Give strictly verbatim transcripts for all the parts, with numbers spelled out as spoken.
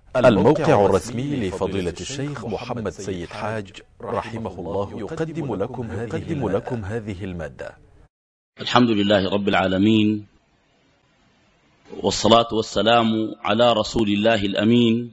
الموقع الرسمي لفضيلة الشيخ محمد سيد حاج رحمه الله يقدم لكم هذه, لكم هذه المادة. الحمد لله رب العالمين، والصلاة والسلام على رسول الله الأمين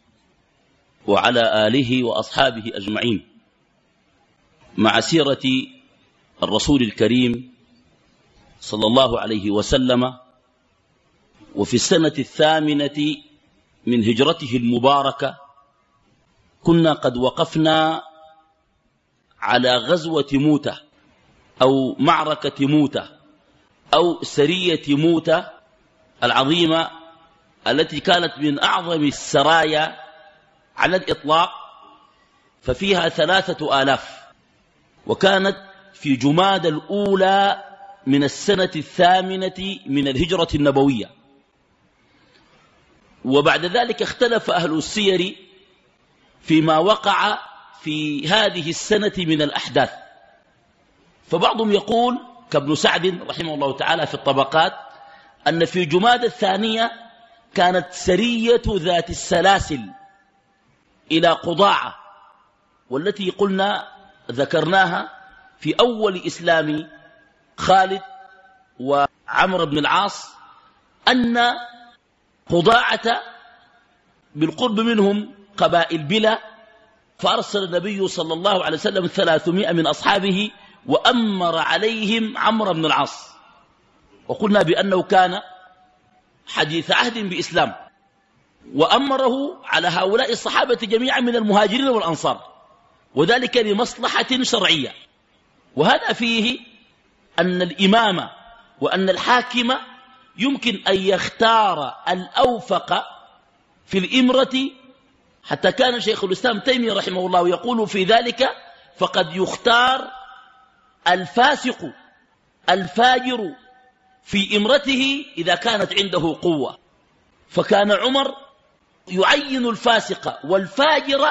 وعلى آله وأصحابه أجمعين، مع سيرة الرسول الكريم صلى الله عليه وسلم. وفي السنة الثامنة من هجرته المباركة كنا قد وقفنا على غزوة موتة أو معركة موتة أو سرية موتة العظيمة، التي كانت من أعظم السرايا على الإطلاق، ففيها ثلاثة آلاف، وكانت في جماد الأولى من السنة الثامنة من الهجرة النبوية. وبعد ذلك اختلف أهل السير فيما وقع في هذه السنة من الأحداث، فبعضهم يقول كابن سعد رحمه الله تعالى في الطبقات أن في جماد الثانية كانت سرية ذات السلاسل إلى قضاعة، والتي قلنا ذكرناها في أول إسلام خالد وعمر بن العاص، أن قضاعة بالقرب منهم قبائل بلا، فأرسل النبي صلى الله عليه وسلم ثلاثمائة من أصحابه وأمر عليهم عمرو بن العاص، وقلنا بأنه كان حديث عهد بإسلام، وأمره على هؤلاء الصحابة جميعا من المهاجرين والأنصار، وذلك لمصلحة شرعية. وهذا فيه أن الإمام وأن الحاكم يمكن أن يختار الأوفق في الإمرة، حتى كان شيخ الإسلام تيمية رحمه الله يقول في ذلك: فقد يختار الفاسق الفاجر في إمرته إذا كانت عنده قوة، فكان عمر يعين الفاسق والفاجر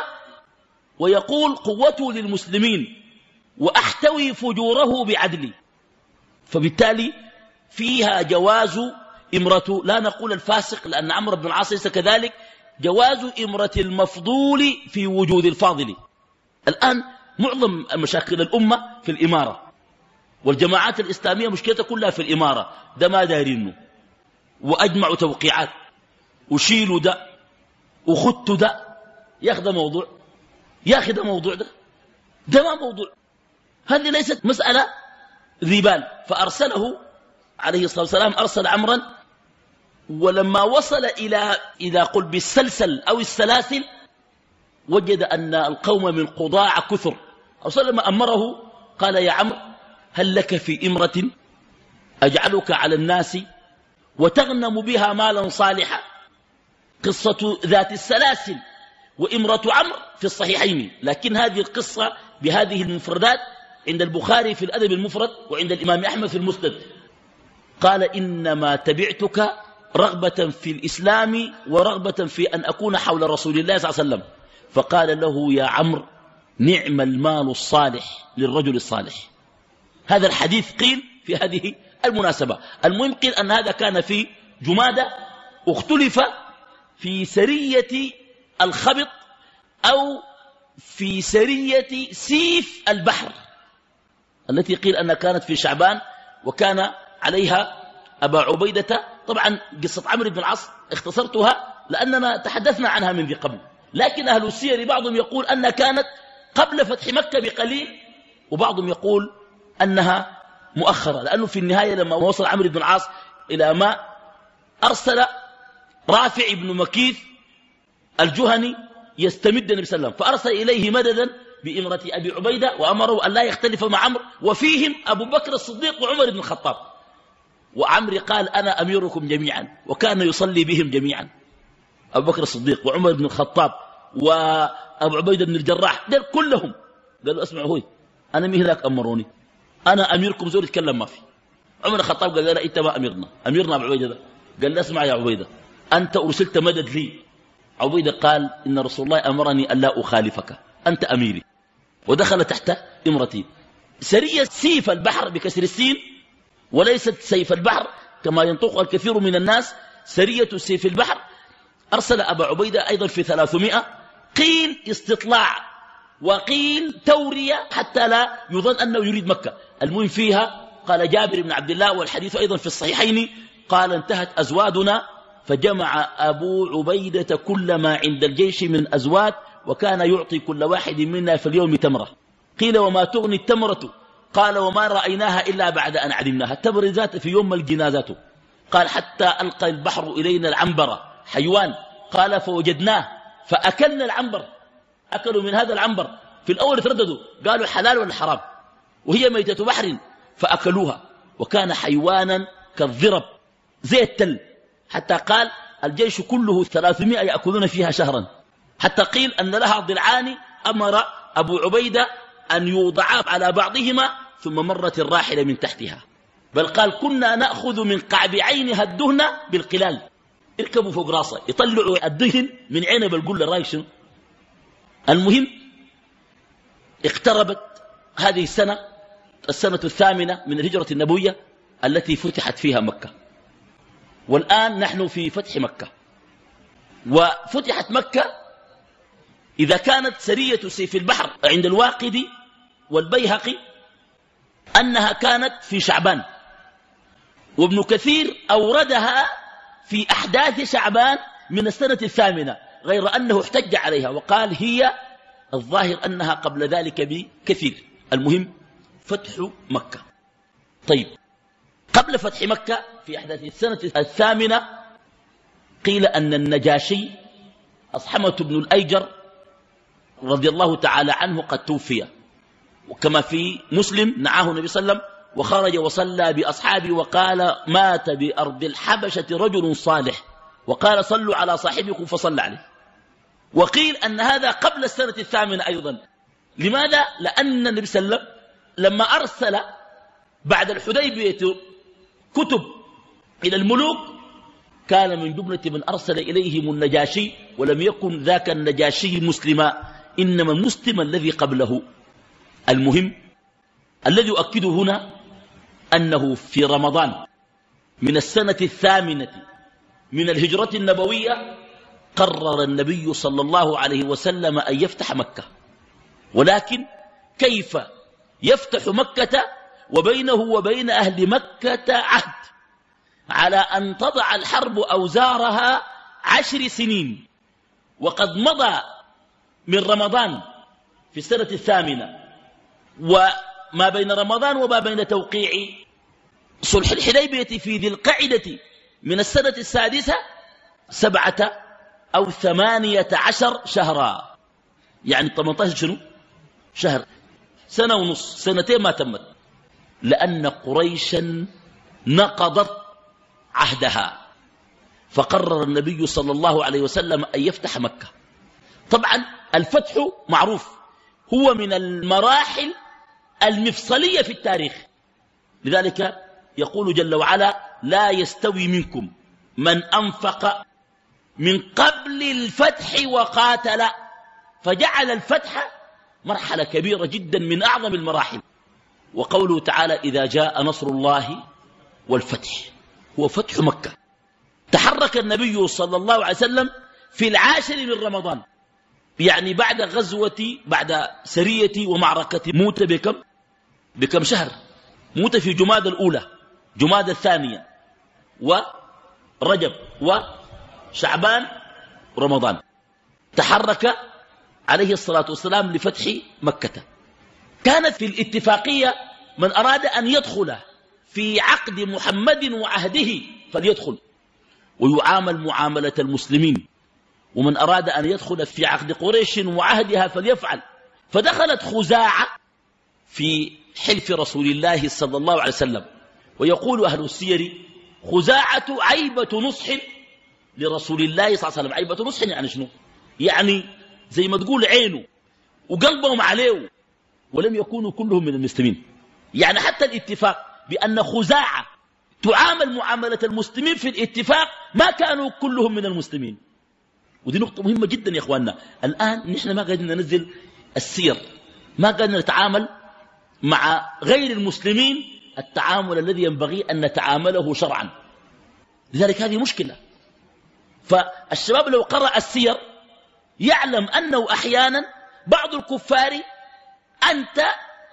ويقول: قوته للمسلمين وأحتوي فجوره بعدلي. فبالتالي فيها جواز إمرة، لا نقول الفاسق لأن عمرو بن العاص ليس كذلك، جواز إمرة المفضول في وجود الفاضل. الآن معظم مشاكل الأمة في الإمارة، والجماعات الإسلامية مشكلتها كلها في الإمارة، ده ما دارينه، وأجمعوا توقيعات وشيلوا ده وخدتوا ده. يا أخي ده موضوع، يا أخي ده موضوع، ده ده ما موضوع، هذه ليست مسألة ذي بال. فأرسله عليه الصلاة والسلام، أرسل عمرا، ولما وصل إلى إذا قل بالسلسل أو السلاسل وجد أن القوم من قضاع كثر. الرسول لما أمره قال: يا عمرو، هل لك في إمرة أجعلك على الناس وتغنم بها مالا صالحا؟ قصة ذات السلاسل وإمرة عمرو في الصحيحين، لكن هذه القصة بهذه المفردات عند البخاري في الأدب المفرد وعند الإمام أحمد في المسند. قال: إنما تبعتك رغبة في الإسلام ورغبة في أن أكون حول رسول الله صلى الله عليه وسلم. فقال له: يا عمرو، نعم المال الصالح للرجل الصالح. هذا الحديث قيل في هذه المناسبة. المهم قيل أن هذا كان في جمادة، اختلف في سرية الخبط أو في سرية سيف البحر، التي قيل أنها كانت في شعبان، وكان عليها أبا عبيدة. طبعا قصة عمرو بن العاص اختصرتها لأننا تحدثنا عنها من ذي قبل، لكن أهل السير بعضهم يقول أنها كانت قبل فتح مكة بقليل، وبعضهم يقول أنها مؤخرة، لأنه في النهاية لما وصل عمرو بن العاص إلى ما أرسل رافع بن مكيث الجهني يستمد النبي صلى الله عليه وسلم، فأرسل إليه مددا بإمرة أبي عبيدة، وأمره أن لا يختلف مع عمرو، وفيهم أبو بكر الصديق وعمر بن الخطاب. وعمرو قال: أنا أميركم جميعا، وكان يصلي بهم جميعا، أبو بكر الصديق وعمر بن الخطاب وأبو عبيدة بن الجراح، دول كلهم قالوا: اسمعوا هوي، أنا مين هناك أمروني، أنا أميركم، زول يتكلم ما في. عمر الخطاب قال: لا، أنت ما أميرنا، أميرنا أبو عبيدة ده. قال: لا، اسمع يا عبيدة، أنت أرسلت مدد لي. عبيدة قال: إن رسول الله أمرني أن لا أخالفك، أنت أميري، ودخل تحت إمرتي. سرية سيف البحر بكسر السين، وليست سيف البحر كما ينطق الكثير من الناس، سرية سيف البحر أرسل أبا عبيدة أيضا في ثلاثمائة، قيل استطلاع وقيل تورية حتى لا يظن أنه يريد مكة. المهم فيها قال جابر بن عبد الله، والحديث أيضا في الصحيحين، قال انتهت أزوادنا فجمع أبو عبيدة كل ما عند الجيش من أزواد، وكان يعطي كل واحد منا في اليوم تمرة. قيل وما تغني التمرة؟ قال وما رأيناها إلا بعد أن علمناها. التمر ذات في يوم الجنازة. قال حتى ألقى البحر إلينا العنبر حيوان، قال فوجدناه فأكلنا العنبر، أكلوا من هذا العنبر. في الأول ترددوا قالوا حلال ولا حرام، وهي ميتة بحر فأكلوها، وكان حيوانا كالضرب زي التل، حتى قال الجيش كله ثلاثمائة يأكلون فيها شهرا، حتى قيل أن لها ضلعان أمر أبو عبيدة أن يوضعا على بعضهما ثم مرت الراحلة من تحتها. بل قال كنا نأخذ من قعب عينها الدهن بالقلال، اركبوا فوق راسه يطلعوا الدهن من عينه بالقلة. رايك شنو؟ المهم اقتربت هذه السنة، السنة الثامنة من الهجرة النبوية التي فتحت فيها مكة، والآن نحن في فتح مكة. وفتحت مكة إذا كانت سرية سيف البحر عند الواقدي والبيهقي أنها كانت في شعبان، وابن كثير أوردها في أحداث شعبان من السنة الثامنة، غير أنه احتج عليها وقال هي الظاهر أنها قبل ذلك بكثير. المهم فتح مكة. طيب قبل فتح مكة في أحداث السنة الثامنة قيل أن النجاشي أصحمة بن الأيجر رضي الله تعالى عنه قد توفي، وكما في مسلم نعاه النبي صلى الله عليه وسلم وخرج وصلى بأصحابه وقال مات بأرض الحبشة رجل صالح، وقال صلوا على صاحبكم فصلى عليه. وقيل أن هذا قبل السنة الثامنة أيضا. لماذا؟ لأن النبي صلى الله عليه وسلم لما أرسل بعد الحديبية كتب إلى الملوك كان من جملة من أرسل إليهم النجاشي، ولم يكن ذاك النجاشي مسلما، إنما المسلم الذي قبله. المهم الذي يؤكده هنا أنه في رمضان من السنة الثامنة من الهجرة النبوية قرر النبي صلى الله عليه وسلم أن يفتح مكة، ولكن كيف يفتح مكة وبينه وبين أهل مكة عهد على أن تضع الحرب أوزارها عشر سنين، وقد مضى من رمضان في السنة الثامنة، وما بين رمضان وما بين توقيع صلح الحديبية في ذي القعدة من السنة السادسة سبعة أو ثمانية عشر شهرا، يعني ثمانية عشر شنو شهر، سنة ونص، سنتين ما تمت، لأن قريشا نقضت عهدها. فقرر النبي صلى الله عليه وسلم أن يفتح مكة. طبعا الفتح معروف هو من المراحل المفصلية في التاريخ، لذلك يقول جل وعلا لا يستوي منكم من أنفق من قبل الفتح وقاتل، فجعل الفتح مرحلة كبيرة جدا من أعظم المراحل. وقوله تعالى إذا جاء نصر الله والفتح هو فتح مكة. تحرك النبي صلى الله عليه وسلم في العاشر من رمضان، يعني بعد غزوة بعد سرية ومعركة موت بكم بكم شهر، موت في جماد الأولى جماد الثانية ورجب وشعبان رمضان. تحرك عليه الصلاة والسلام لفتح مكة. كانت في الاتفاقية من أراد أن يدخل في عقد محمد وعهده فليدخل ويعامل معاملة المسلمين، ومن أراد أن يدخل في عقد قريش وعهدها فليفعل. فدخلت خزاعة في حلف رسول الله صلى الله عليه وسلم، ويقول أهل السير خزاعة عيبة نصح لرسول الله صلى الله عليه وسلم. عيبة نصح يعني شنو؟ يعني زي ما تقول عينه وقلبهم عليه، ولم يكونوا كلهم من المسلمين. يعني حتى الاتفاق بأن خزاعة تعامل معاملة المسلمين في الاتفاق ما كانوا كلهم من المسلمين. ودي نقطة مهمة جدا يا إخواننا. الآن نحن ما قادرين ننزل السير، ما قادرين نتعامل مع غير المسلمين التعامل الذي ينبغي أن نتعامله شرعا. لذلك هذه مشكلة. فالشباب لو قرأ السير يعلم أنه أحيانا بعض الكفار أنت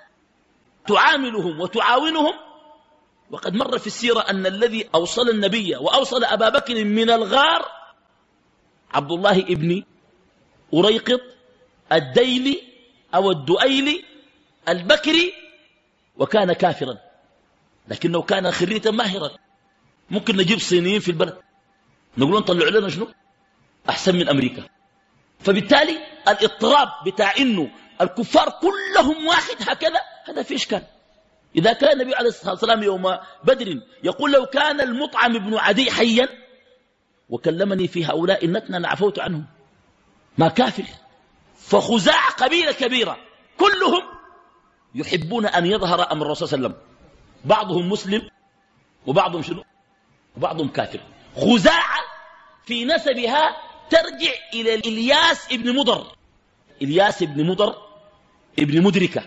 تعاملهم وتعاونهم. وقد مر في السيرة أن الذي أوصل النبي وأوصل أبا بكر من الغار عبد الله ابن أريقط الديلي أو الدؤيلي البكري، وكان كافرا لكنه كان خريتا ماهرا. ممكن نجيب صينيين في البلد نقول نطلع لنا شنو أحسن من أمريكا. فبالتالي الاضطراب بتاع إنه الكفار كلهم واحد هكذا هذا في إشكال. إذا كان النبي عليه الصلاة والسلام يوم بدر يقول لو كان المطعم بن عدي حيا وكلمني في هؤلاء النتنى لعفوت عنهم، ما كافر. فخزاع قبيلة كبيرة كلهم يحبون أن يظهر أمر الرسول صلى الله عليه وسلم، بعضهم مسلم وبعضهم شنو وبعضهم كافر. خزاعة في نسبها ترجع إلى إلياس ابن مضر، إلياس ابن مضر ابن مدركة.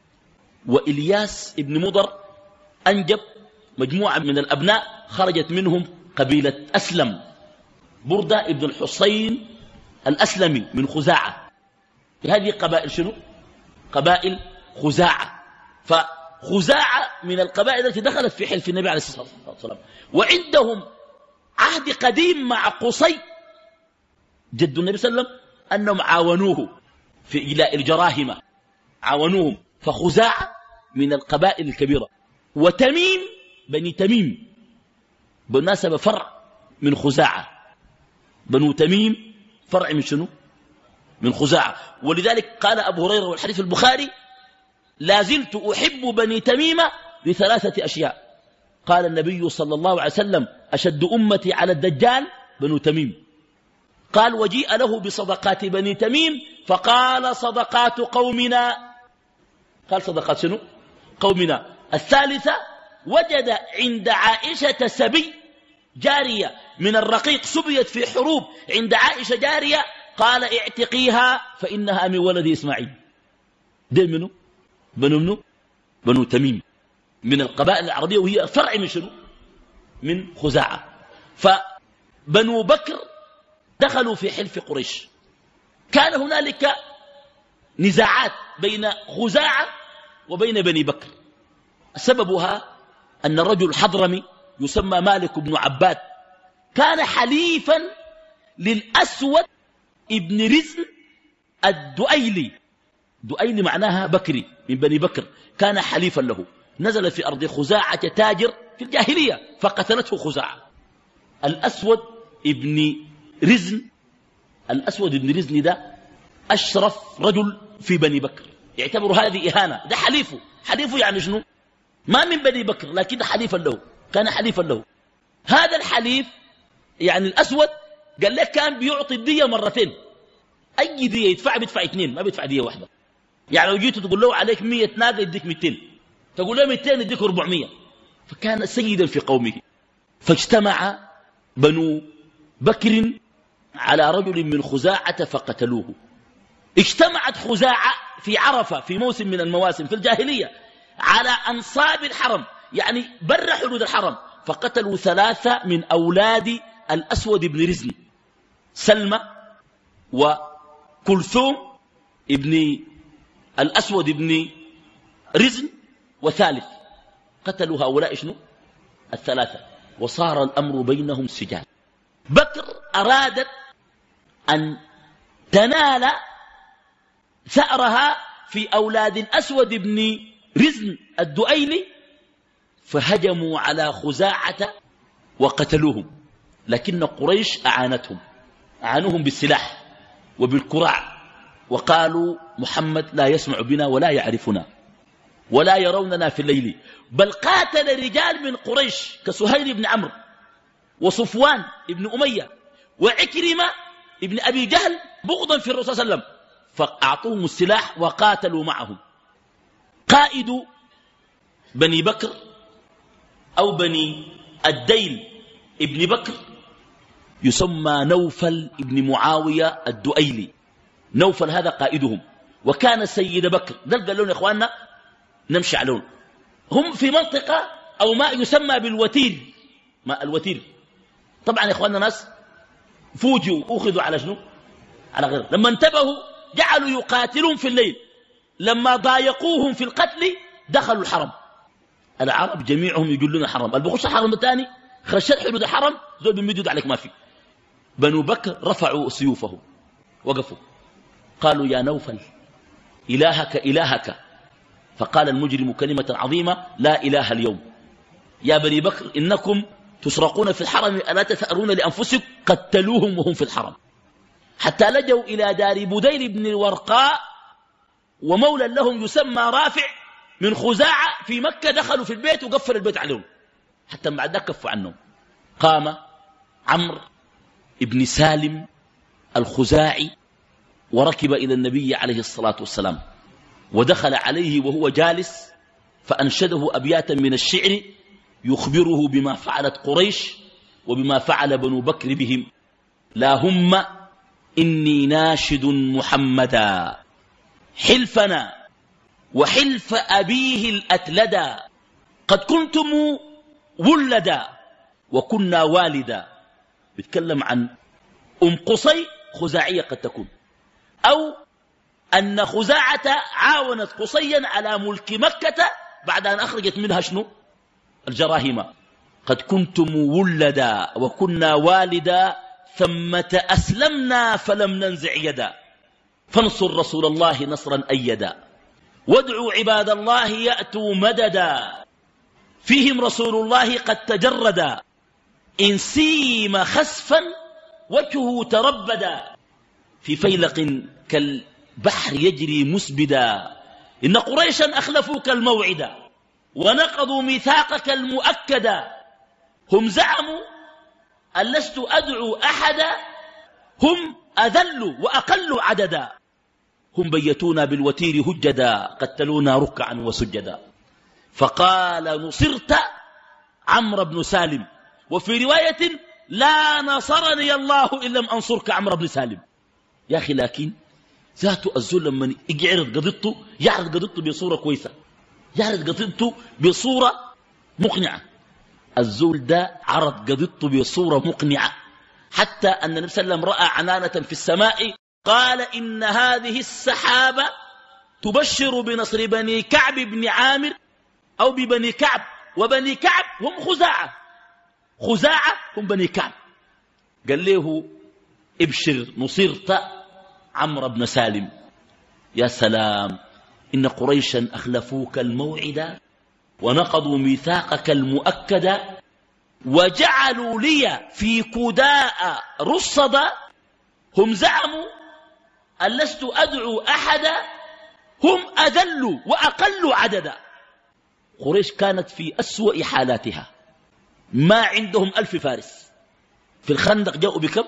وإلياس ابن مضر أنجب مجموعة من الأبناء خرجت منهم قبيلة أسلم، بردة ابن الحصين الأسلمي من خزاعة. هذه قبائل شنو قبائل خزاعة. فخزاعة من القبائل التي دخلت في حلف النبي عليه الصلاة والسلام، وعندهم عهد قديم مع قصي جد النبي صلى الله عليه وسلم أنهم عاونوه في إيلاء الجراهمة، عاونوهم. فخزاعة من القبائل الكبيرة. وتميم بني تميم بالناسبة فرع من خزاعة، بنو تميم فرع من شنو من خزاعة. ولذلك قال أبو هريرة والحديث البخاري لا زلت أحب بني تميم لثلاثة أشياء. قال النبي صلى الله عليه وسلم أشد أمتي على الدجال بنو تميم. قال وجيء له بصدقات بني تميم فقال صدقات قومنا، قال صدقات شنو قومنا. الثالثة وجد عند عائشة سبي جارية من الرقيق سبيت في حروب، عند عائشة جارية قال اعتقيها فإنها من ولد إسماعيل. دي منه بنو منه بنو تميم من القبائل العربية، وهي فرع من شنو من خزاعة. فبنو بكر دخلوا في حلف قريش. كان هنالك نزاعات بين خزاعة وبين بني بكر، سببها أن رجل حضرمي يسمى مالك بن عباد كان حليفا للأسود ابن رزن الدؤيلي. دؤيلي معناها بكري من بني بكر، كان حليفا له. نزل في أرض خزاعة تاجر في الجاهلية فقتلته خزاعة. الأسود ابن رزن الأسود ابن رزن ده أشرف رجل في بني بكر، يعتبر هذه إهانة. ده حليفه حليفه يعني شنو ما من بني بكر لكن حليفا له، كان حليفا له. هذا الحليف يعني الأسود قال لك كان بيعطي الدية مرتين، أي دية يدفع بيدفع اثنين ما بيدفع دية واحدة. يعني لو جيت تقول له عليك مية ناقة يديك مئتين، تقول له مئتين يديك أربعمية. فكان سيدا في قومه. فاجتمع بنو بكر على رجل من خزاعة فقتلوه. اجتمعت خزاعة في عرفة في موسم من المواسم في الجاهلية على أنصاب الحرم، يعني بر حدود الحرم، فقتلوا ثلاثة من أولاد الأسود بن رزن، سلمى وكلثوم ابن الأسود بن رزن وثالث. قتلوا هؤلاء شنو الثلاثة، وصار الأمر بينهم سجال. بكر أرادت أن تنال ثأرها في أولاد الأسود بن رزن الدؤيلي، فهجموا على خزاعة وقتلوهم. لكن قريش أعانتهم، أعانوهم بالسلاح وبالكراع، وقالوا محمد لا يسمع بنا ولا يعرفنا ولا يروننا في الليل. بل قاتل رجال من قريش كسهيل بن عمرو وصفوان بن أمية وعكرمة ابن أبي جهل بغضا في الرسول صلى الله عليه وسلم، فأعطوهم السلاح وقاتلوا معهم. قائد بني بكر أو بني الديل ابن بكر يسمى نوفل ابن معاوية الدؤيلي. نوفل هذا قائدهم، وكان سيد بكر. ده قال لهم يا إخواننا نمشي عليهم. هم في منطقة أو ما يسمى بالوتير، ما الوتير. طبعا يا إخواننا ناس فوجئوا أخذوا على شنو؟ على غير. لما انتبهوا جعلوا يقاتلون في الليل. لما ضايقوهم في القتل دخلوا الحرم. العرب جميعهم يقولون الحرم، اللي بخش الحرم الثاني خشت حدود الحرم زول بمدود عليك ما في. بنو بكر رفعوا سيوفهم وقفوا قالوا يا نوفل إلهك إلهك. فقال المجرم كلمة عظيمة لا إله اليوم. يا بني بكر إنكم تسرقون في الحرم ألا تثأرون لأنفسكم. قتلوهم وهم في الحرم حتى لجوا إلى دار بديل بن الورقاء ومولى لهم يسمى رافع من خزاعة في مكة. دخلوا في البيت وقفل البيت عليهم حتى بعد ذلك كفوا عنهم. قام عمرو ابن سالم الخزاعي وركب إلى النبي عليه الصلاة والسلام ودخل عليه وهو جالس فأنشده أبياتا من الشعر يخبره بما فعلت قريش وبما فعل بنو بكر بهم. لا هم إني ناشد محمدا حلفنا وحلف أبيه الأتلدا قد كنتم ولدا وكنا والدا. بيتكلم عن أم قصي خزاعية قد تكون، أو أن خزاعة عاونت قصيا على ملك مكة بعد أن أخرجت منها شنو؟ الجراهيم. قد كنتم ولدا وكنا والدا ثمة أسلمنا فلم ننزع يدا فانصر رسول الله نصرا أيدا وادعوا عباد الله يأتوا مددا فيهم رسول الله قد تجردا إن سيم خسفا وجهه تربدا في فيلق كالبحر يجري مسبدا إن قريشا أخلفوك الموعدا ونقضوا ميثاقك المؤكدا هم زعموا أن لست أدعو أحدا هم أذل وأقل عددا هم بيتونا بالوتير هجدا قتلونا ركعا وسجدا. فقال نصرت عمرو بن سالم. وفي رواية لا نصرني الله إن لم أنصرك عمرو بن سالم. يا أخي لكن ذاته الزول لما يعرض قضيته يعرض قضيته بصورة كويسة، يعرض قضيته بصورة مقنعة. الزول ده عرض قضيته بصورة مقنعة حتى أن النبي صلى الله عليه وسلم رأى عنانة في السماء قال إن هذه السحابة تبشر بنصر بني كعب بن عامر أو ببني كعب، وبني كعب هم خزاعة، خزاعة هم بني كعب. قال له ابشر نصرت عمرو بن سالم. يا سلام، إن قريشا أخلفوك الموعد ونقضوا ميثاقك المؤكد وجعلوا لي في كداء رصدا هم زعموا أن لست أدعو أحدا هم أذل وأقل عددا. قريش كانت في أسوأ حالاتها، ما عندهم ألف فارس. في الخندق جاءوا بكم؟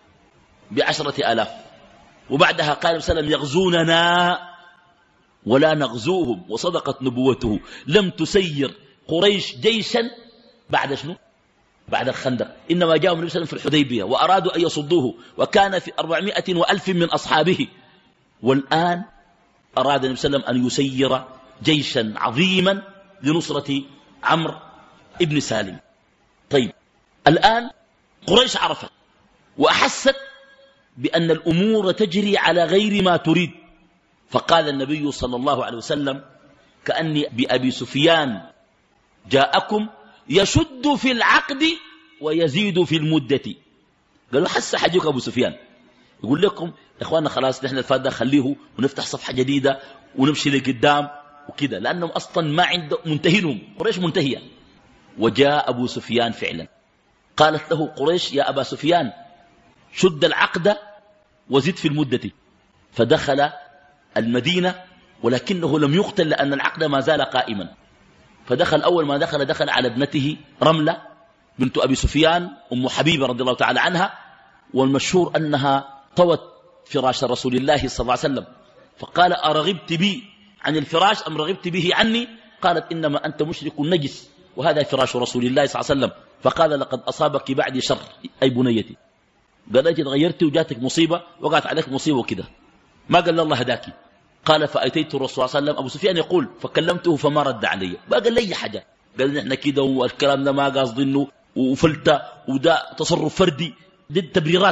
بعشرة آلاف. وبعدها قال صلى الله عليه وسلم يغزوننا ولا نغزوهم، وصدقت نبوته لم تسير قريش جيشا بعد شنو؟ بعد الخندق. إنما جاءوا النبي صلى الله عليه وسلم في الحديبية وأرادوا أن يصدوه وكان في أربعمائة وألف من أصحابه. والآن أراد النبي صلى الله عليه وسلم أن يسير جيشا عظيما لنصرة عمرو ابن سالم. طيب الآن قريش عرفت وأحست بأن الأمور تجري على غير ما تريد. فقال النبي صلى الله عليه وسلم كأني بأبي سفيان جاءكم يشد في العقد ويزيد في المدة. قالوا حس حجيك أبو سفيان يقول لكم يا إخواننا خلاص نحن الفاد خليه ونفتح صفحة جديدة ونمشي لقدام وكذا، لأنهم أصلا ما عنده منتهينهم، قريش منتهية. وجاء أبو سفيان فعلا. قالت له قريش يا أبا سفيان شد العقد وزد في المدة. فدخل المدينة ولكنه لم يقتل لأن العقد ما زال قائما. فدخل أول ما دخل دخل على ابنته رملة بنت أبي سفيان أم حبيبة رضي الله تعالى عنها، والمشهور أنها طوت فراش رسول الله صلى الله عليه وسلم. فقال أرغبت بي عن الفراش أم رغبت به عني؟ قالت إنما أنت مشرك نجس وهذا فراش رسول الله صلى الله عليه وسلم. فقال لقد أصابك بعدي شر أي بنيتي. قال أجل غيرتي وجاتك مصيبة وقعت عليك مصيبة وكذا، ما قال الله هداكي. قال فأتيت الرسول صلى الله عليه وسلم. أبو سفيان يقول فكلمته فما رد علي، ما قال لي حاجة، قال نحن كده والكلام ده ما قاصدينه وفلتة وده تصرف فردي، دي التبريرات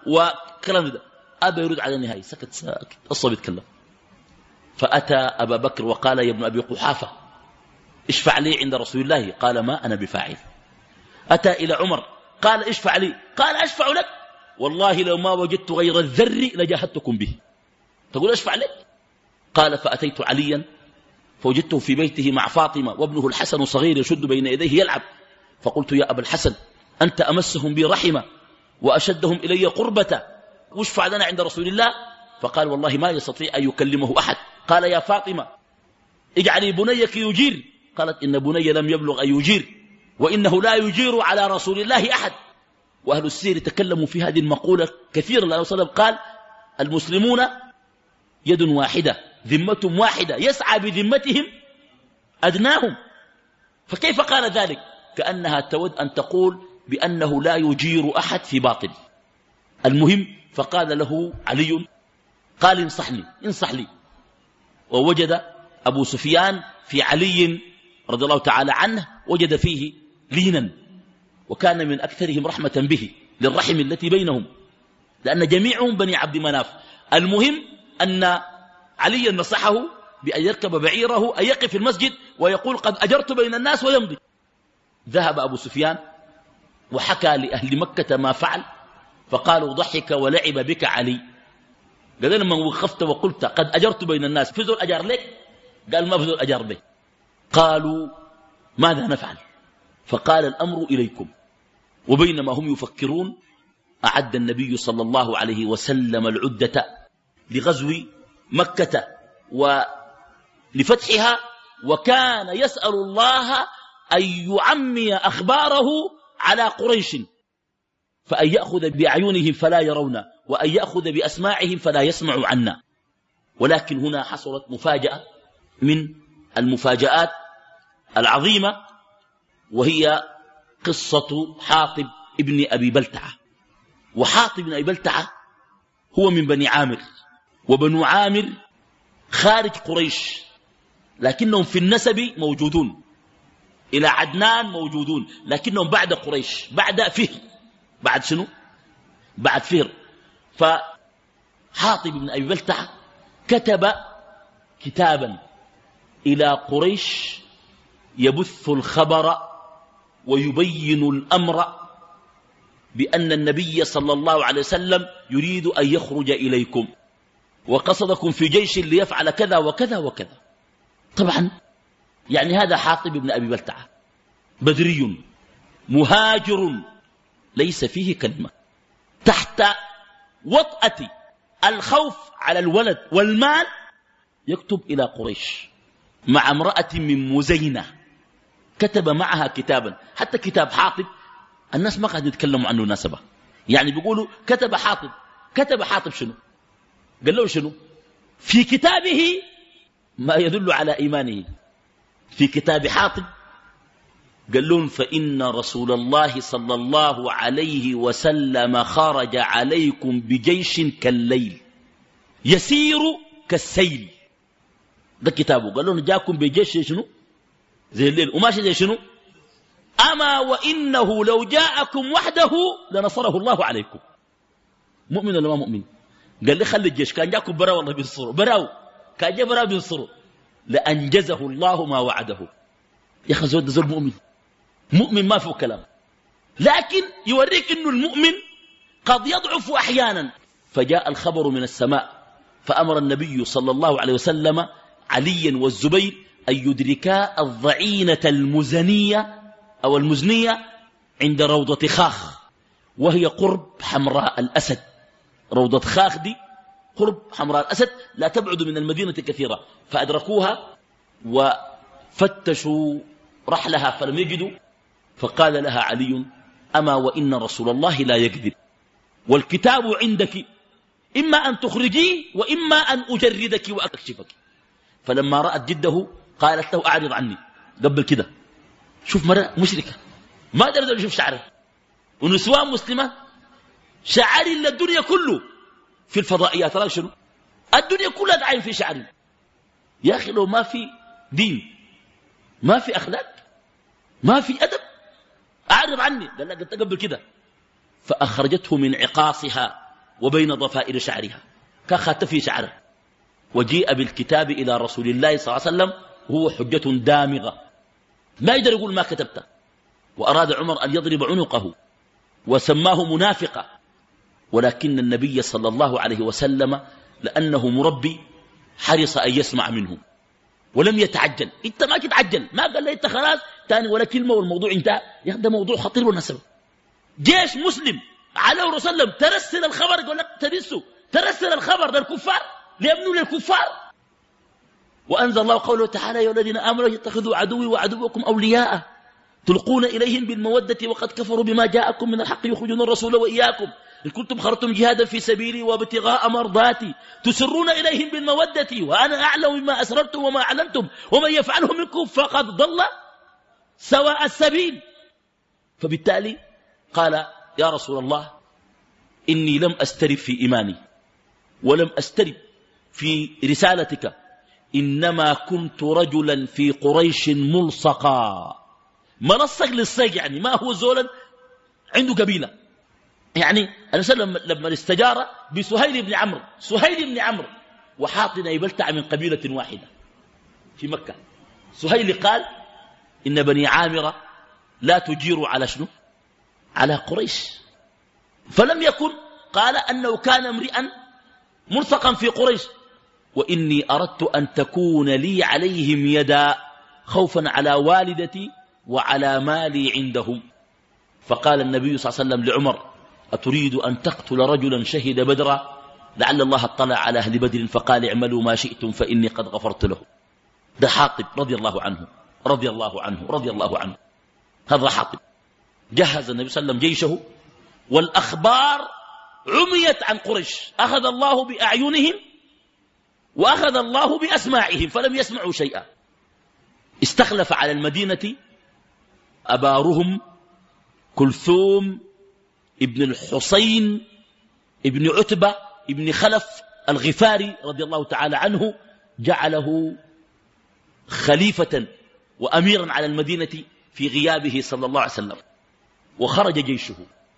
وكلام ده. أبا يرد على النهاية، سكت ساكت، أصلا يتكلم. فأتى أبا بكر وقال يا ابن أبي قحافة اشفع لي عند رسول الله. قال ما أنا بفاعل. أتى إلى عمر قال اشفع لي. قال أشفع لك والله لو ما وجدت غير الذر لجاهدتكم به. تقول أشفع لك؟ قال فأتيت عليا فوجدته في بيته مع فاطمة وابنه الحسن صغير يشد بين يديه يلعب. فقلت يا أبا الحسن أنت أمسهم بي رحمة وأشدهم إلي قربة، واشفع لنا عند رسول الله. فقال والله ما يستطيع أن يكلمه أحد. قال يا فاطمة اجعلي بنيك يجير. قالت إن بني لم يبلغ أن يجير، وإنه لا يجير على رسول الله أحد. وأهل السير تكلموا في هذه المقولة كثيرا. الله صلى الله عليه وسلم قال المسلمون يد واحدة ذمة واحدة يسعى بذمتهم أدناهم. فكيف قال ذلك؟ كأنها تود أن تقول بأنه لا يجير أحد في باطل. المهم فقال له علي قال انصح لي انصح لي. ووجد أبو سفيان في علي رضي الله تعالى عنه وجد فيه لينا، وكان من أكثرهم رحمة به للرحم التي بينهم، لأن جميعهم بني عبد مناف. المهم أن علي نصحه بأن يركب بعيره أن يقف في المسجد ويقول قد أجرت بين الناس ويمضي. ذهب أبو سفيان وحكى لأهل مكة ما فعل، فقالوا ضحك ولعب بك علي. قال لما وقفت وقلت قد أجرت بين الناس في ذو الأجر لك؟ قال ما في ذو الأجر لك. قالوا ماذا نفعل؟ فقال الأمر إليكم. وبينما هم يفكرون أعد النبي صلى الله عليه وسلم العدة لغزو مكة ولفتحها، وكان يسأل الله أن يعمي أخباره على قريش، فأن يأخذ بأعينهم فلا يرون، وأن يأخذ بأسماعهم فلا يسمعوا عنا. ولكن هنا حصلت مفاجأة من المفاجآت العظيمة، وهي قصة حاطب ابن أبي بلتعة. وحاطب ابن أبي بلتعة هو من بني عامر، وبنو عامر خارج قريش، لكنهم في النسب موجودون، إلى عدنان موجودون، لكنهم بعد قريش، بعد فهر. بعد شنو؟ بعد فهر. فحاطب بن أبي بلتعة كتب كتابا إلى قريش يبث الخبر ويبين الأمر بأن النبي صلى الله عليه وسلم يريد أن يخرج إليكم، وقصدكم في جيش ليفعل كذا وكذا وكذا. طبعا يعني هذا حاطب بن أبي بلتعة بدري مهاجر ليس فيه كلمة، تحت وطأة الخوف على الولد والمال يكتب إلى قريش مع امرأة من مزينة، كتب معها كتابا. حتى كتاب حاطب الناس ما قاعد يتكلموا عنه ناسبة، يعني بيقولوا كتب حاطب. كتب حاطب شنو؟ قال له شنو؟ في كتابه ما يدل على إيمانه. في كتاب حاطب قال لهم فإن رسول الله صلى الله عليه وسلم خرج عليكم بجيش كالليل يسير كالسيل. ده كتابه. قال لهم جاكم بجيش شنو؟ زي الليل، وماشي زي شنو؟ أما وإنه لو جاءكم وحده لنصره الله عليكم. مؤمن ولا ما مؤمن؟ قال لي خلي الجيش، كان جاكم براو الله بينصره، براو كان جاء براو بينصره لأنجزه الله ما وعده. يا أخي زود زول مؤمن، مؤمن ما فيه كلام، لكن يوريك إنه المؤمن قد يضعف أحيانا. فجاء الخبر من السماء، فأمر النبي صلى الله عليه وسلم عليا والزبير أن يدركا الضعينة المزنية أو المزنية عند روضة خاخ، وهي قرب حمراء الأسد. روضة خاخ دي قرب حمراء الأسد، لا تبعد من المدينة كثيرا. فأدركوها وفتشوا رحلها فلم يجدوا، فقال لها علي أما وإن رسول الله لا يكذب، والكتاب عندك، إما أن تخرجيه وإما أن أجردك وأكشفك. فلما رأت جده قالت له أعرض عني. قبل كده شوف مرة مشركة ما درد يشوف شعره، ونسوان مسلمة شعر إلا الدنيا كله في الفضائيات. رأي شنو؟ الدنيا كلها تعين في شعر. يا أخي لو ما في دين، ما في أخلاق، ما في أدب، أعرض عني. قال لها قلت قبل كده. فأخرجته من عقاصها وبين ضفائر شعرها، كخات في شعره. وجيء بالكتاب إلى رسول الله صلى الله عليه وسلم وهو حجة دامغة ما يقدر يقول ما كتبته. وأراد عمر أن يضرب عنقه وسماه منافقا، ولكن النبي صلى الله عليه وسلم لأنه مربي حرص أن يسمع منه ولم يتعجل. انت ما تتعجل، ما قال لي انت خلاص تاني ولا كلمة والموضوع انتهى. يا اخي ده موضوع خطير بالنسبة. جيش مسلم على الرسول صلى الله عليه وسلم ترسل الخبر، يقول لك ترسل ترسل الخبر للكفار ليبنوا للكفار. وأنزل الله قوله تعالى: يا الذين آمنوا يتخذوا عدوي وعدوكم أولياء تلقون إليهم بالمودة وقد كفروا بما جاءكم من الحق يخرجون الرسول وإياكم إن كنتم خرجتم جهادا في سبيلي وابتغاء مرضاتي تسرون إليهم بالمودة وأنا أعلم بما أسررتم وما أعلنتم ومن يفعله منكم فقد ضل سواء السبيل. فبالتالي قال: يا رسول الله إني لم أسترب في إيماني ولم أسترب في رسالتك، إنما كنت رجلا في قريش ملصقا. منصق للصيق، يعني ما هو زولا عنده قبيلة. يعني أنا سلم لما استجار بسهيل بن عمرو، سهيل بن عمرو وحاطنا يبلتع من قبيلة واحدة في مكة. سهيل قال: إن بني عامر لا تجير على شنو؟ على قريش. فلم يكن قال أنه كان امرئا ملصقا في قريش، وإني أردت أن تكون لي عليهم يدا خوفا على والدتي وعلى مالي عندهم. فقال النبي صلى الله عليه وسلم لعمر: أتريد أن تقتل رجلا شهد بدرا؟ لعل الله اطلع على أهل بدر فقال: اعملوا ما شئتم فإني قد غفرت له. ده حاطب رضي الله عنه رضي الله عنه رضي الله عنه. هذا حاطب جهز النبي صلى الله عليه وسلم جيشه، والأخبار عميت عن قريش، أخذ الله بأعينهم وأخذ الله بأسماعهم فلم يسمعوا شيئا. استخلف على المدينة أبا رهم كلثوم ابن الحسين ابن عتبة ابن خلف الغفاري رضي الله تعالى عنه، جعله خليفة وأميرا على المدينة في غيابه صلى الله عليه وسلم. وخرج جيشه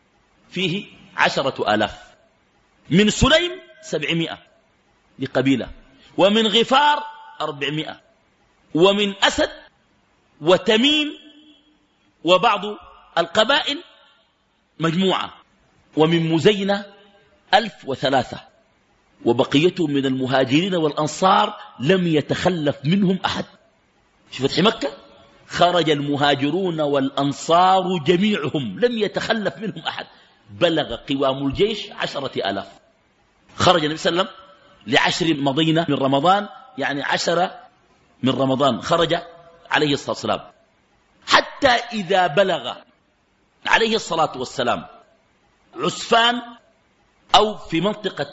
فيه عشرة آلاف، من سليم سبعمائة لقبيلة، ومن غفار أربعمائة، ومن أسد وتميم وبعض القبائل مجموعة، ومن مزينة ألف وثلاثة، وبقيتهم من المهاجرين والأنصار لم يتخلف منهم أحد. في فتح مكة خرج المهاجرون والأنصار جميعهم لم يتخلف منهم أحد، بلغ قوام الجيش عشرة آلاف. خرج النبي صلى الله عليه وسلم لعشر مضينا من رمضان، يعني عشرة من رمضان خرج عليه الصلاة والسلام، حتى إذا بلغ عليه الصلاة والسلام عسفان أو في منطقة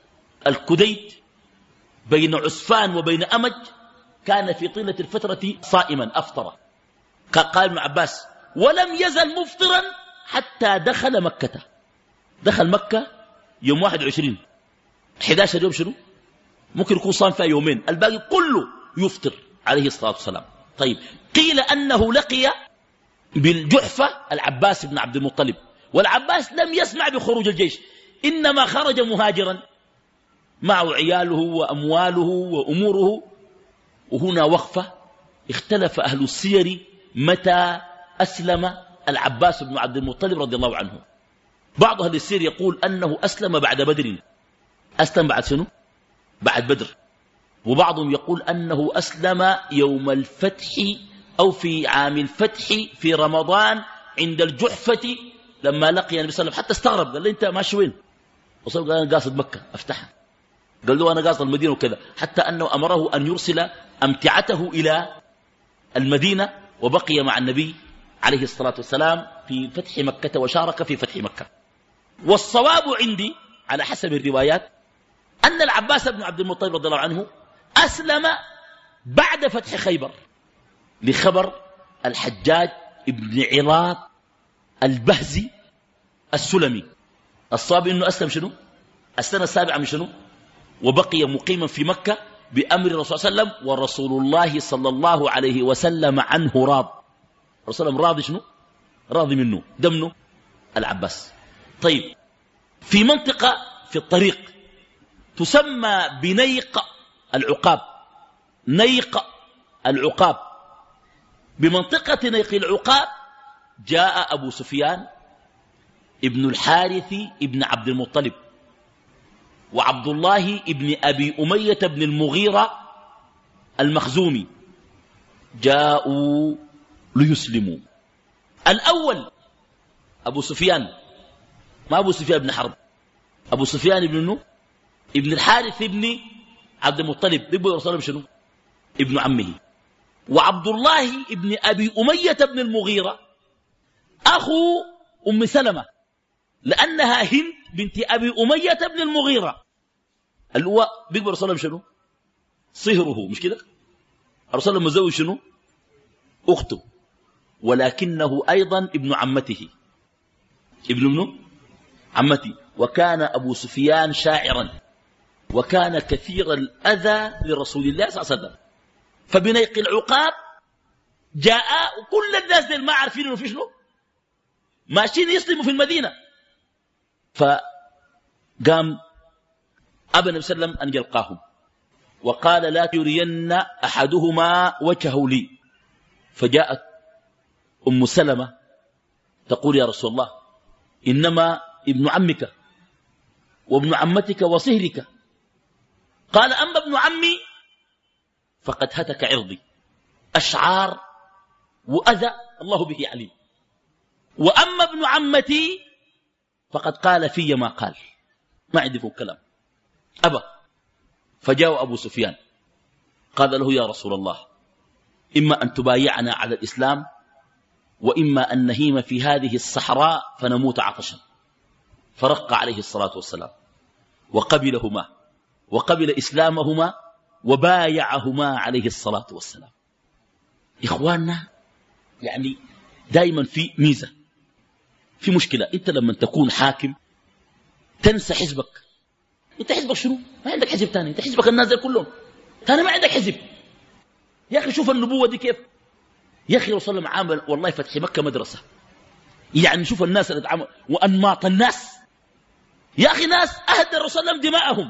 الكديت بين عسفان وبين أمج، كان في طيلة الفترة صائما أفطر. قال ابن عباس: ولم يزل مفطرا حتى دخل مكة. دخل مكة يوم واحد وعشرين، أحد عشر يوم شنو؟ ممكن يكون صام فيها يومين، الباقي كله يفطر عليه الصلاة والسلام. طيب، قيل أنه لقي بالجحفة العباس بن عبد المطلب، والعباس لم يسمع بخروج الجيش، إنما خرج مهاجرا معه عياله وأمواله وأموره. وهنا وقفة اختلف أهل السير متى أسلم العباس بن عبد المطلب رضي الله عنه. بعض أهل السير يقول أنه أسلم بعد بدر. أسلم بعد شنو؟ بعد بدر. وبعضهم يقول أنه أسلم يوم الفتح أو في عام الفتح في رمضان عند الجحفة لما لقي النبي صلى الله عليه وسلم. حتى استغرب، قال له: أنت ماشي وين؟ وصل قال: أنا قاصد مكة أفتحها. قال له: أنا قاصد المدينة وكذا، حتى أنه أمره أن يرسل أمتعته إلى المدينة، وبقي مع النبي عليه الصلاة والسلام في فتح مكة وشارك في فتح مكة. والصواب عندي على حسب الروايات أن العباس بن عبد المطلب رضي الله عنه أسلم بعد فتح خيبر لخبر الحجاج ابن علاط البهزي السلمي. الصواب أنه أسلم شنو؟ السنة السابعة من شنو؟ وبقي مقيما في مكة بأمر الرسول صلى الله عليه وسلم، ورسول الله صلى الله عليه وسلم عنه راض. الرسول صلى الله عليه وسلم راضي شنو؟ راضي منه، دمنه العباس. طيب، في منطقة في الطريق تسمى بنيق العقاب. نيق العقاب، بمنطقة نيق العقاب جاء أبو سفيان ابن الحارث ابن عبد المطلب وعبد الله ابن أبي أمية بن المغيرة المخزومي، جاءوا ليسلموا. الأول أبو سفيان، ما أبو سفيان بن حرب، أبو سفيان ابن ابن الحارث ابن عبد المطلب، بيبقى رسول الله شنو؟ ابن عمه. وعبد الله ابن أبي أمية بن المغيرة أخو أم سلمة، لأنها هند بنت أبي أمية بن المغيرة، اللي هو بيبقى رسول الله شنو؟ صهره، مش كده؟ الرسول الله مزوج شنو؟ أخته، ولكنه أيضا ابن عمته، ابن ابن عمتي. وكان أبو سفيان شاعرا، وكان كثير الأذى لرسول الله صلى الله عليه وسلم. فبنيق العقاب جاء وكل الناس دي ما عارفين انه في شنو، ماشيين يسلموا في المدينة. فقام أبا النبي صلى الله عليه وسلم أن يلقاهم وقال لا يرين أحدهما وجهه لي. فجاءت أم سلمة تقول يا رسول الله إنما ابن عمك وابن عمتك وصهرك. قال أما ابن عمي فقد هتك عرضي، أشعار وأذى الله به عليم، وأما ابن عمتي فقد قال في ما قال، ما عندي فوق كلام، أبى. فجاء أبو سفيان قال له يا رسول الله إما أن تبايعنا على الإسلام وإما أن نهيم في هذه الصحراء فنموت عطشا. فرق عليه الصلاة والسلام وقبلهما وقبل إسلامهما وبايعهما عليه الصلاة والسلام. إخواننا، يعني دائما في ميزة، في مشكلة. أنت لما تكون حاكم تنسى حزبك. أنت حزبك شنو؟ ما عندك حزب تاني، أنت حزبك النازل كلهم، تاني ما عندك حزب. يا أخي شوف النبوة دي كيف. يا أخي رسول الله عامل والله فتح مكة مدرسة، يعني شوف الناس اللي اتعامل وأنماط الناس. يا أخي ناس أهدى الرسول الله دماءهم،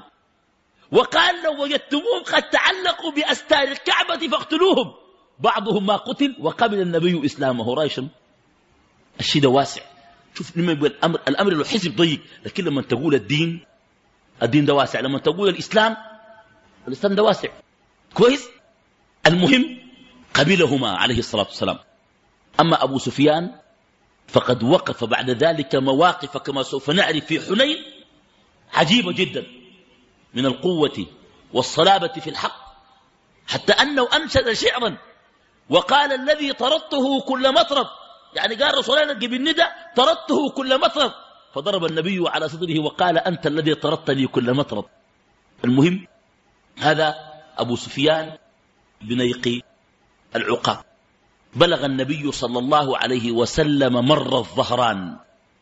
وقال لو وجدتموهم قد تعلقوا بأستار الكعبة فاقتلوهم. بعضهم ما قتل وقبل النبي إسلامه. رايشم الشيء ده واسع. شوف لما يقول الأمر الأمر له حزب ضيق، لكن لما تقول الدين الدين ده واسع، لما تقول الإسلام الإسلام ده واسع كويس. المهم قبلهما عليه الصلاة والسلام. أما أبو سفيان فقد وقف بعد ذلك مواقف كما سوف نعرف في حنين عجيبة جدا من القوة والصلابة في الحق، حتى أنه أنشد شعرا وقال الذي طردته كل مطرد، يعني قال رسول الله بالندى طردته كل مطرد، فضرب النبي على صدره وقال أنت الذي طردتني كل مطرد. المهم هذا أبو سفيان بنيق العقاب. بلغ النبي صلى الله عليه وسلم مر الظهران،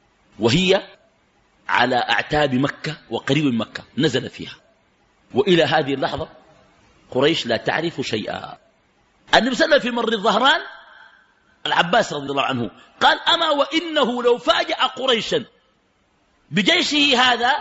وهي على أعتاب مكة وقريب من مكة، نزل فيها. وإلى هذه اللحظة قريش لا تعرف شيئا. النبي صلى الله عليه وسلم في مر الظهران العباس رضي الله عنه قال أما وإنه لو فاجأ قريشا بجيشه هذا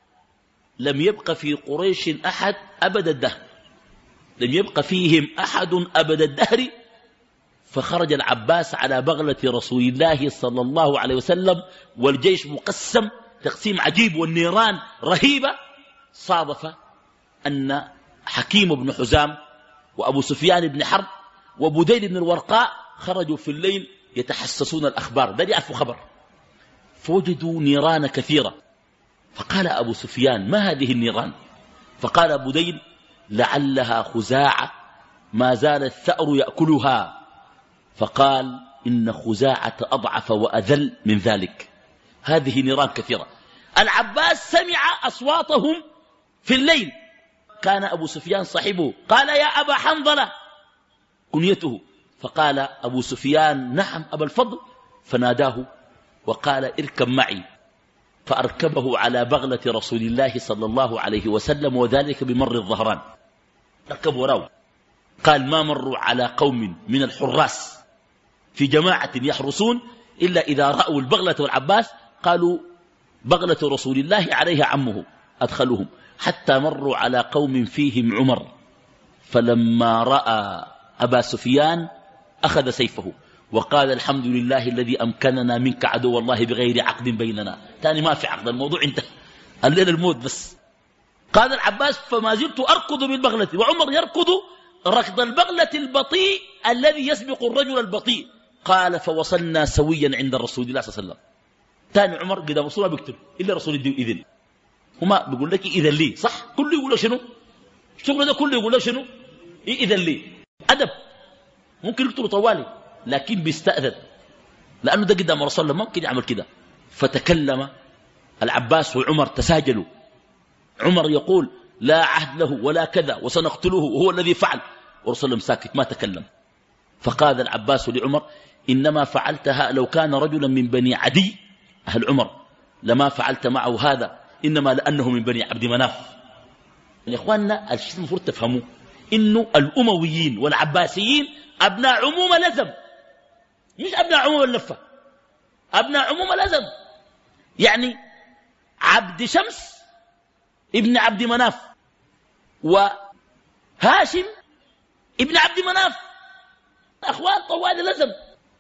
لم يبق في قريش أحد أبد الدهر، لم يبق فيهم أحد أبد الدهر. فخرج العباس على بغلة رسول الله صلى الله عليه وسلم والجيش مقسم تقسيم عجيب والنيران رهيبة. صادف أن حكيم بن حزام وأبو سفيان بن حرب وبديل بن الورقاء خرجوا في الليل يتحسسون الأخبار، ده يعرفوا خبر، فوجدوا نيران كثيرة. فقال أبو سفيان ما هذه النيران؟ فقال بديل لعلها خزاعة ما زال الثأر يأكلها. فقال إن خزاعة أضعف وأذل من ذلك، هذه نيران كثيرة. العباس سمع أصواتهم في الليل، كان أبو سفيان صاحبه، قال يا أبا حنظلة كنيته، فقال أبو سفيان نعم أبا الفضل، فناداه وقال اركب معي، فأركبه على بغلة رسول الله صلى الله عليه وسلم، وذلك بمر الظهران، ركب وراه. قال ما مروا على قوم من الحراس في جماعة يحرسون إلا إذا رأوا البغلة والعباس قالوا بغلة رسول الله عليها عمه، أدخلهم حتى مروا على قوم فيهم عمر، فلما رأى أبا سفيان أخذ سيفه وقال الحمد لله الذي أمكننا منك عدو الله بغير عقد بيننا. تاني ما في عقد، الموضوع انتهى، الليل الموت بس. قال العباس فما زلت أركض بالبغلة وعمر يركض ركض البغلة البطيء الذي يسبق الرجل البطيء. قال فوصلنا سويا عند رسول الله صلى الله عليه وسلم. تاني عمر قد رسول الله بيكتب إلا رسول الله إذن، هما بيقول لك إذن لي، صح؟ كله يقول لك شنو؟ الشغل ده كله يقول لك شنو؟ إذن لي. أدب، ممكن يكتبوا طوالي لكن بيستأذن، لأنه ده قدام رسول الله ممكن يعمل كده. فتكلم العباس وعمر تساجلوا. عمر يقول لا عهد له ولا كذا وسنقتله وهو الذي فعل، ورسول الله ساكت ما تكلم. فقال العباس لعمر إنما فعلتها لو كان رجلا من بني عدي أهل عمر لما فعلت معه هذا، إنما لأنه من بني عبد مناف. يا إخواننا الشيء المفروض تفهموا إنه الأمويين والعباسيين أبناء عموم لزم، مش أبناء عموم اللفة، أبناء عموم لزم. يعني عبد شمس ابن عبد مناف وهاشم ابن عبد مناف أخوان طوال لزم.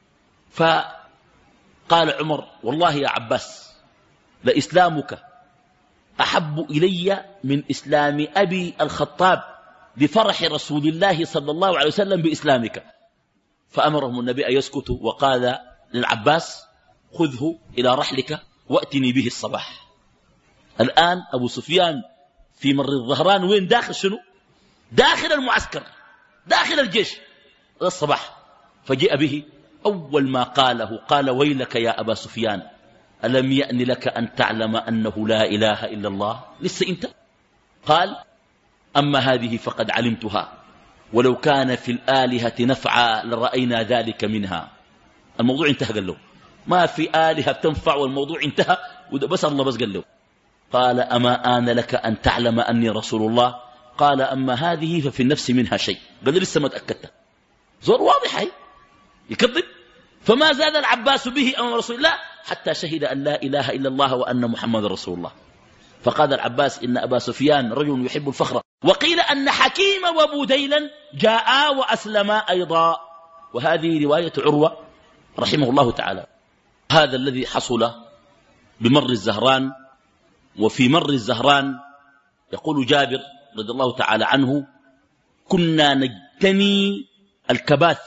فقال عمر والله يا عباس لإسلامك أحب إلي من إسلام أبي الخطاب بفرح رسول الله صلى الله عليه وسلم بإسلامك. فأمرهم النبي أن يسكتوا وقال للعباس خذه إلى رحلك وأتني به الصباح. الآن أبو سفيان في مر الظهران وين؟ داخل شنو؟ داخل المعسكر، داخل الجيش الصباح. فجاء به، أول ما قاله قال ويلك يا أبا سفيان ألم يأن لك أن تعلم أنه لا إله إلا الله؟ لسه أنت؟ قال أما هذه فقد علمتها ولو كان في الآلهة نفعا لرأينا ذلك منها. الموضوع انتهى، قال له ما في آلهة بتنفع والموضوع انتهى، بس الله بس قال له. قال أما آن لك أن تعلم أني رسول الله؟ قال أما هذه ففي النفس منها شيء. قال لي لسه ما تأكدت، زور واضح هي يكذب. فما زاد العباس به أمام رسول الله حتى شهد أن لا إله إلا الله وأن محمد رسول الله. فقال العباس إن أبا سفيان رجل يحب الفخر. وقيل أن حكيم وابو ديلن جاءا وأسلما أيضا، وهذه رواية عروة رحمه الله تعالى. هذا الذي حصل بمر الزهران. وفي مر الزهران يقول جابر رضي الله تعالى عنه كنا نجتني الكباث،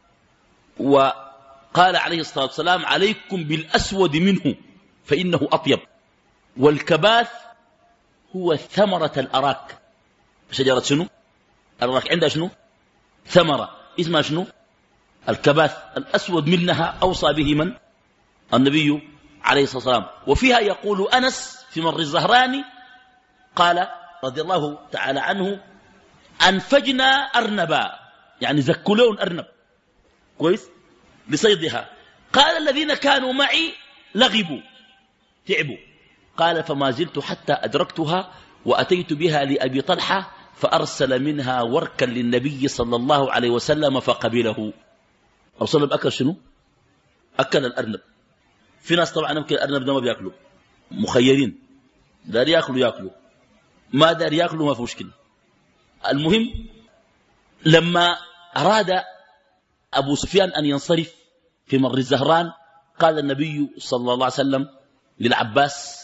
وقال عليه الصلاة والسلام عليكم بالأسود منه فإنه أطيب. والكباث هو ثمرة الأراك. شجرة شنو؟ الأراك عندها شنو؟ ثمرة اسمها شنو؟ الكباث. الأسود منها أوصى به من؟ النبي عليه الصلاة والسلام. وفيها يقول أنس في مر الزهراني قال رضي الله تعالى عنه أنفجنا أرنبا، يعني زكلون أرنب كويس لصيدها. قال الذين كانوا معي لغبوا تعبوا. قال فما زلت حتى أدركتها وأتيت بها لأبي طلحة فأرسل منها وركا للنبي صلى الله عليه وسلم فقبله. رسول الله أكل شنو؟ أكل الأرنب. في ناس طبعا ممكن الأرنب ده ما بيأكلوا، مخيرين، دار يأكلوا يأكلوا، ما دار يأكلوا ما في مشكلة. المهم لما أراد أبو سفيان أن ينصرف في مر الزهران قال النبي صلى الله عليه وسلم للعباس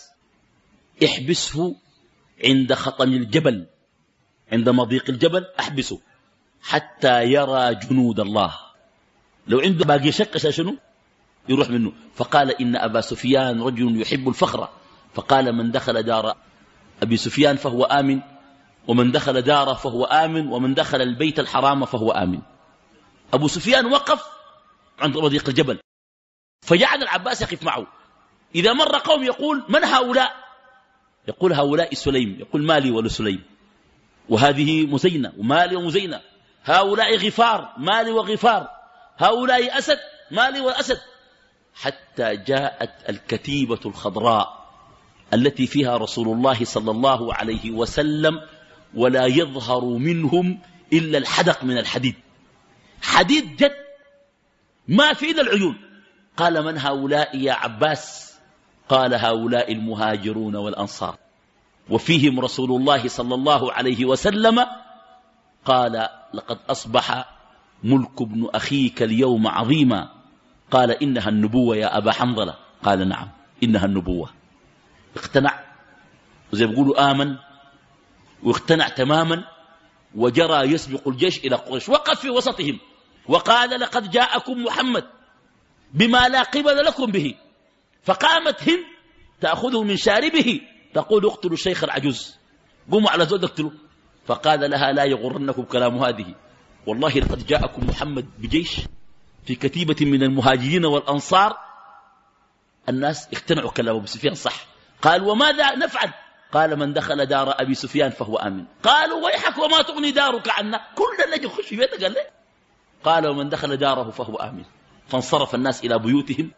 احبسه عند خطم الجبل، عند مضيق الجبل احبسه حتى يرى جنود الله. لو عنده باقي شك شنو يروح منه. فقال إن أبا سفيان رجل يحب الفخر، فقال من دخل دار أبي سفيان فهو آمن، ومن دخل داره فهو آمن، ومن دخل البيت الحرام فهو آمن. أبو سفيان وقف عند مضيق الجبل فجعل العباس يقف معه. إذا مر قوم يقول من هؤلاء؟ يقول هؤلاء سليم، يقول مالي ولسليم، وهذه مزينة ومالي ومزينة، هؤلاء غفار مالي وغفار، هؤلاء أسد مالي وأسد، حتى جاءت الكتيبة الخضراء التي فيها رسول الله صلى الله عليه وسلم ولا يظهر منهم إلا الحدق من الحديد، حديد جد ما في إلا العيون. قال من هؤلاء يا عباس؟ قال هؤلاء المهاجرون والأنصار. وفيهم رسول الله صلى الله عليه وسلم، قال لقد أصبح ملك ابن أخيك اليوم عظيما. قال إنها النبوة يا أبا حنظلة. قال نعم إنها النبوة. اقتنع، وزي بيقولوا آمن واقتنع تماما، وجرى يسبق الجيش إلى قريش، وقف في وسطهم وقال لقد جاءكم محمد بما لا قبل لكم به. فقامت هند تأخذه من شاربه تقول اقتلوا الشيخ العجوز، قوموا على زود اقتلوا. فقال لها لا يغرنكم كلام هذه، والله لقد جاءكم محمد بجيش في كتيبة من المهاجرين والأنصار. الناس اقتنعوا كلام أبو سفيان صح. قال وماذا نفعل؟ قال من دخل دار أبي سفيان فهو آمن. قالوا ويحك وما تغني دارك عنا، كلنا نجي نخش في بيتك. قال ليه؟ قال ومن دخل داره فهو آمن. فانصرف الناس إلى بيوتهم،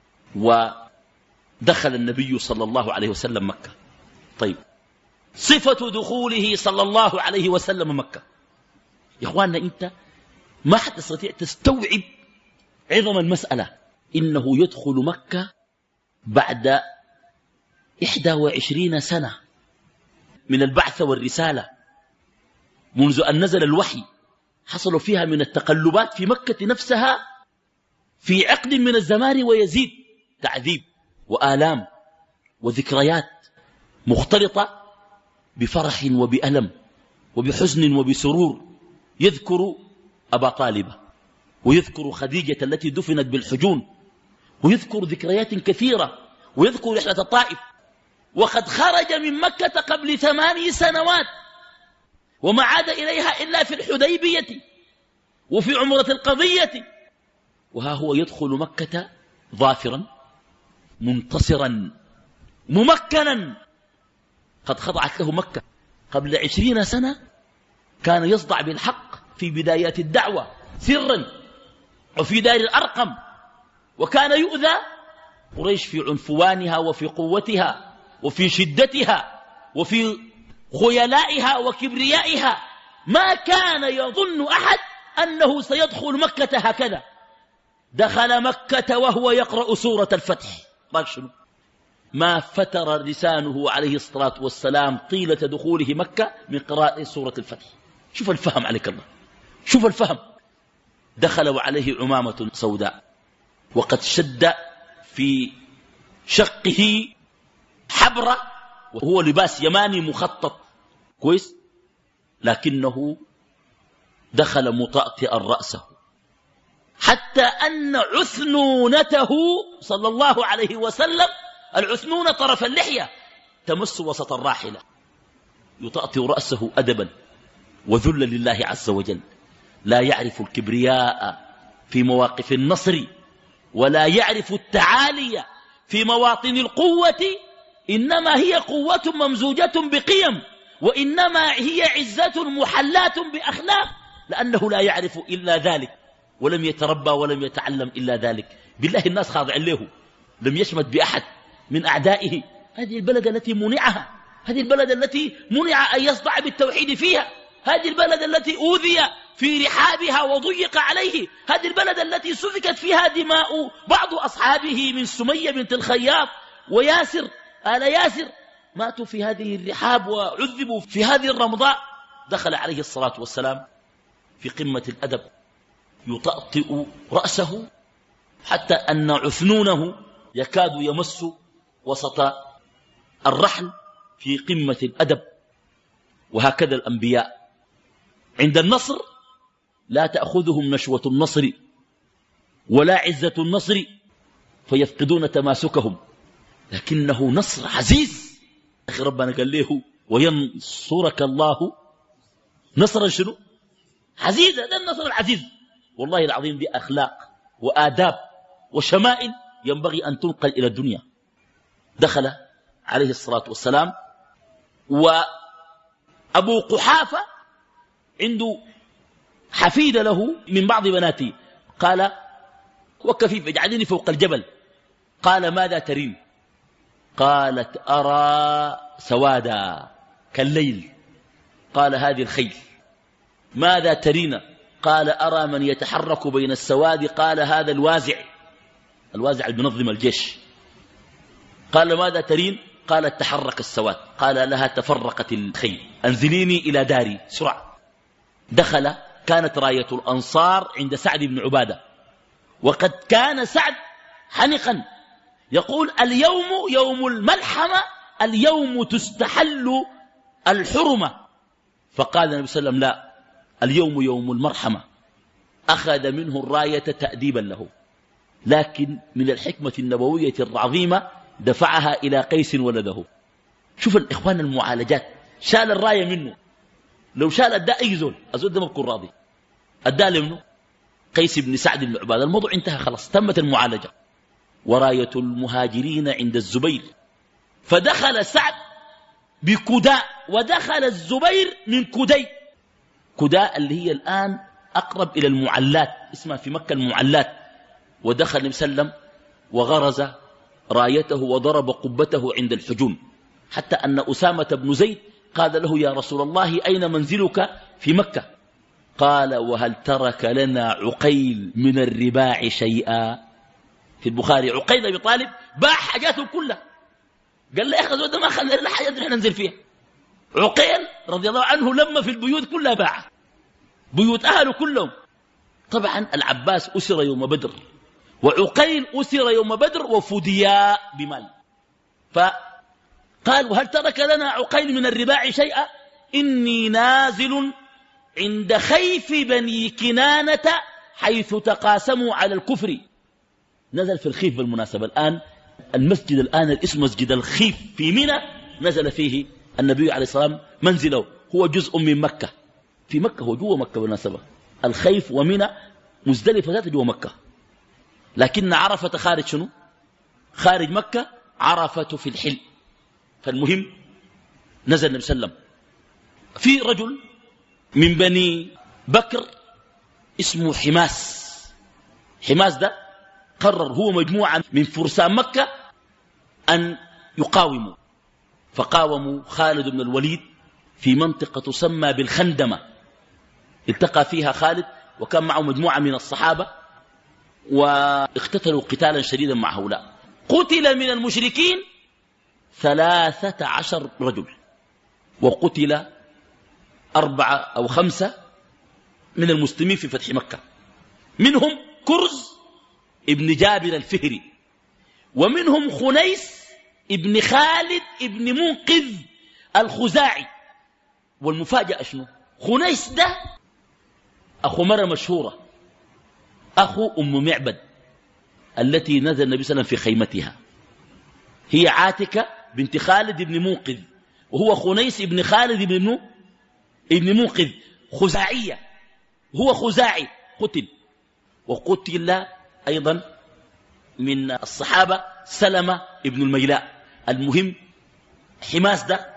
ودخل النبي صلى الله عليه وسلم مكة. طيب، صفة دخوله صلى الله عليه وسلم مكة. يا إخواننا أنت ما حتستطيع تستوعب عظم المسألة. إنه يدخل مكة بعد إحدى وعشرين سنة من البعث والرسالة، منذ أن نزل الوحي. حصلوا فيها من التقلبات في مكة نفسها في عقد من الزمان ويزيد، تعذيب وآلام وذكريات مختلطة بفرح وبألم وبحزن وبسرور. يذكر أبا طالب، ويذكر خديجة التي دفنت بالحجون، ويذكر ذكريات كثيرة، ويذكر رحلة الطائف. وقد خرج من مكة قبل ثماني سنوات وما عاد إليها إلا في الحديبية وفي عمرة القضية، وها هو يدخل مكة ظافرا منتصرا ممكنا. قد خضعت له مكة قبل عشرين سنة. كان يصدع بالحق في بدايات الدعوة سرا وفي دار الأرقم، وكان يؤذى قريش في عنفوانها وفي قوتها وفي شدتها وفي خيلائها وكبريائها. ما كان يظن أحد أنه سيدخل مكة هكذا. دخل مكة وهو يقرأ سورة الفتح. ما فتر لسانه عليه الصلاة والسلام طيلة دخوله مكة من قراءة سورة الفتح. شوف الفهم عليك الله، شوف الفهم. دخل وعليه عمامة سوداء، وقد شد في شقه حبرة، وهو لباس يماني مخطط كويس، لكنه دخل مطأطئا رأسه، حتى أن عثنونته صلى الله عليه وسلم، العثنون طرف اللحية، تمس وسط الراحلة. يطأطئ رأسه أدبا وذل لله عز وجل. لا يعرف الكبرياء في مواقف النصر، ولا يعرف التعالي في مواطن القوة. إنما هي قوة ممزوجة بقيم، وإنما هي عزة محلاة بأخلاق، لأنه لا يعرف إلا ذلك، ولم يتربى ولم يتعلم إلا ذلك. بالله الناس خاضعين له، لم يشمت بأحد من أعدائه. هذه البلد التي منعها، هذه البلد التي منع أن يصدع بالتوحيد فيها، هذه البلد التي أوذي في رحابها وضيق عليه، هذه البلد التي سفكت فيها دماء بعض أصحابه من سمية بنت الخياط وياسر، آل ياسر، ماتوا في هذه الرحاب وعذبوا في هذه الرمضاء. دخل عليه الصلاة والسلام في قمة الأدب يطأطئ رأسه، حتى أن عثنونه يكاد يمس وسط الرحل في قمة الأدب. وهكذا الأنبياء عند النصر لا تأخذهم نشوة النصر ولا عزة النصر فيفقدون تماسكهم، لكنه نصر عزيز. أخي ربنا قال له وينصرك الله نصرا شنو عزيزا. ده النصر العزيز. والله العظيم دي أخلاق وآداب وشمائل ينبغي أن تنقل إلى الدنيا. دخل عليه الصلاة والسلام، وأبو قحافة عنده حفيد له من بعض بناته، قال وكفيف اجعلني فوق الجبل. قال ماذا ترين؟ قالت أرى سوادا كالليل. قال هذه الخيل. ماذا ترين؟ قال أرى من يتحرك بين السواد. قال هذا الوازع، الوازع المنظم الجيش. قال ماذا ترين؟ قالت تحرك السواد، قال لها تفرقت الخيل، أنزليني إلى داري سرعة. دخل، كانت راية الأنصار عند سعد بن عبادة، وقد كان سعد حنقا يقول اليوم يوم الملحمة، اليوم تستحل الحرمة. فقال النبي صلى الله عليه وسلم لا، اليوم يوم المرحمة. أخذ منه الراية تأديبا له، لكن من الحكمة النبوية العظيمة دفعها إلى قيس ولده. شوف الإخوان المعالجات، شال الراية منه، لو شال أداء أي زول أزول ده ما بكون راضي، أداء لمنه قيس بن سعد بن عبادة. الموضوع انتهى خلاص، تمت المعالجة. وراية المهاجرين عند الزبير، فدخل سعد بكداء ودخل الزبير من كدي. كداء اللي هي الآن أقرب إلى المعلات، اسمها في مكة المعلات. ودخل النبي صلى الله عليه وسلم وغرز رايته وضرب قبته عند الحجون، حتى أن أسامة بن زيد قال له يا رسول الله أين منزلك في مكة؟ قال وهل ترك لنا عقيل من الرباع شيئا؟ في البخاري عقيل أبي طالب باع حاجاته كلها، قال له يا أخي زود ما خلنا لنا حاجات نحن ننزل فيها. عقيل رضي الله عنه لما في البيوت كلها باع، بيوت أهله كلهم. طبعا العباس أسر يوم بدر، وعقيل أسر يوم بدر وفديا بمال. فقال وهل ترك لنا عقيل من الرباع شيئا؟ إني نازل عند خيف بني كنانة حيث تقاسموا على الكفر. نزل في الخيف بالمناسبة. الآن المسجد الآن الاسم مسجد الخيف في منى، نزل فيه النبي عليه الصلاة والسلام منزله، هو جزء من مكة. في مكة، هو جوا مكة بالمناسبة. الخيف ومنى مزدلفة ذات جوا مكة، لكن عرفة خارج شنو؟ خارج مكة، عرفة في الحل. فالمهم نزل النبي صلى الله عليه وسلم. في رجل من بني بكر اسمه حماس. حماس ده قرر هو مجموعة من فرسان مكة أن يقاوموا، فقاوموا خالد بن الوليد في منطقة تسمى بالخندمة. التقى فيها خالد وكان معه مجموعة من الصحابة، واقتتلوا قتالا شديدا مع هؤلاء. قتل من المشركين ثلاثة عشر رجل، وقتل أربعة أو خمسة من المسلمين في فتح مكة، منهم كرز ابن جابر الفهري، ومنهم خنيس ابن خالد ابن منقذ الخزاعي. والمفاجأة شنو؟ خنيس ده أخو مرة مشهورة، أخو أم معبد التي نزل النبي صلى الله عليه وسلم في خيمتها، هي عاتكة بنت خالد ابن منقذ، وهو خنيس ابن خالد ابن ابن منقذ، خزاعية، هو خزاعي قتل. وقتل أيضا من الصحابة سلمة ابن الميلاء. المهم حماس ده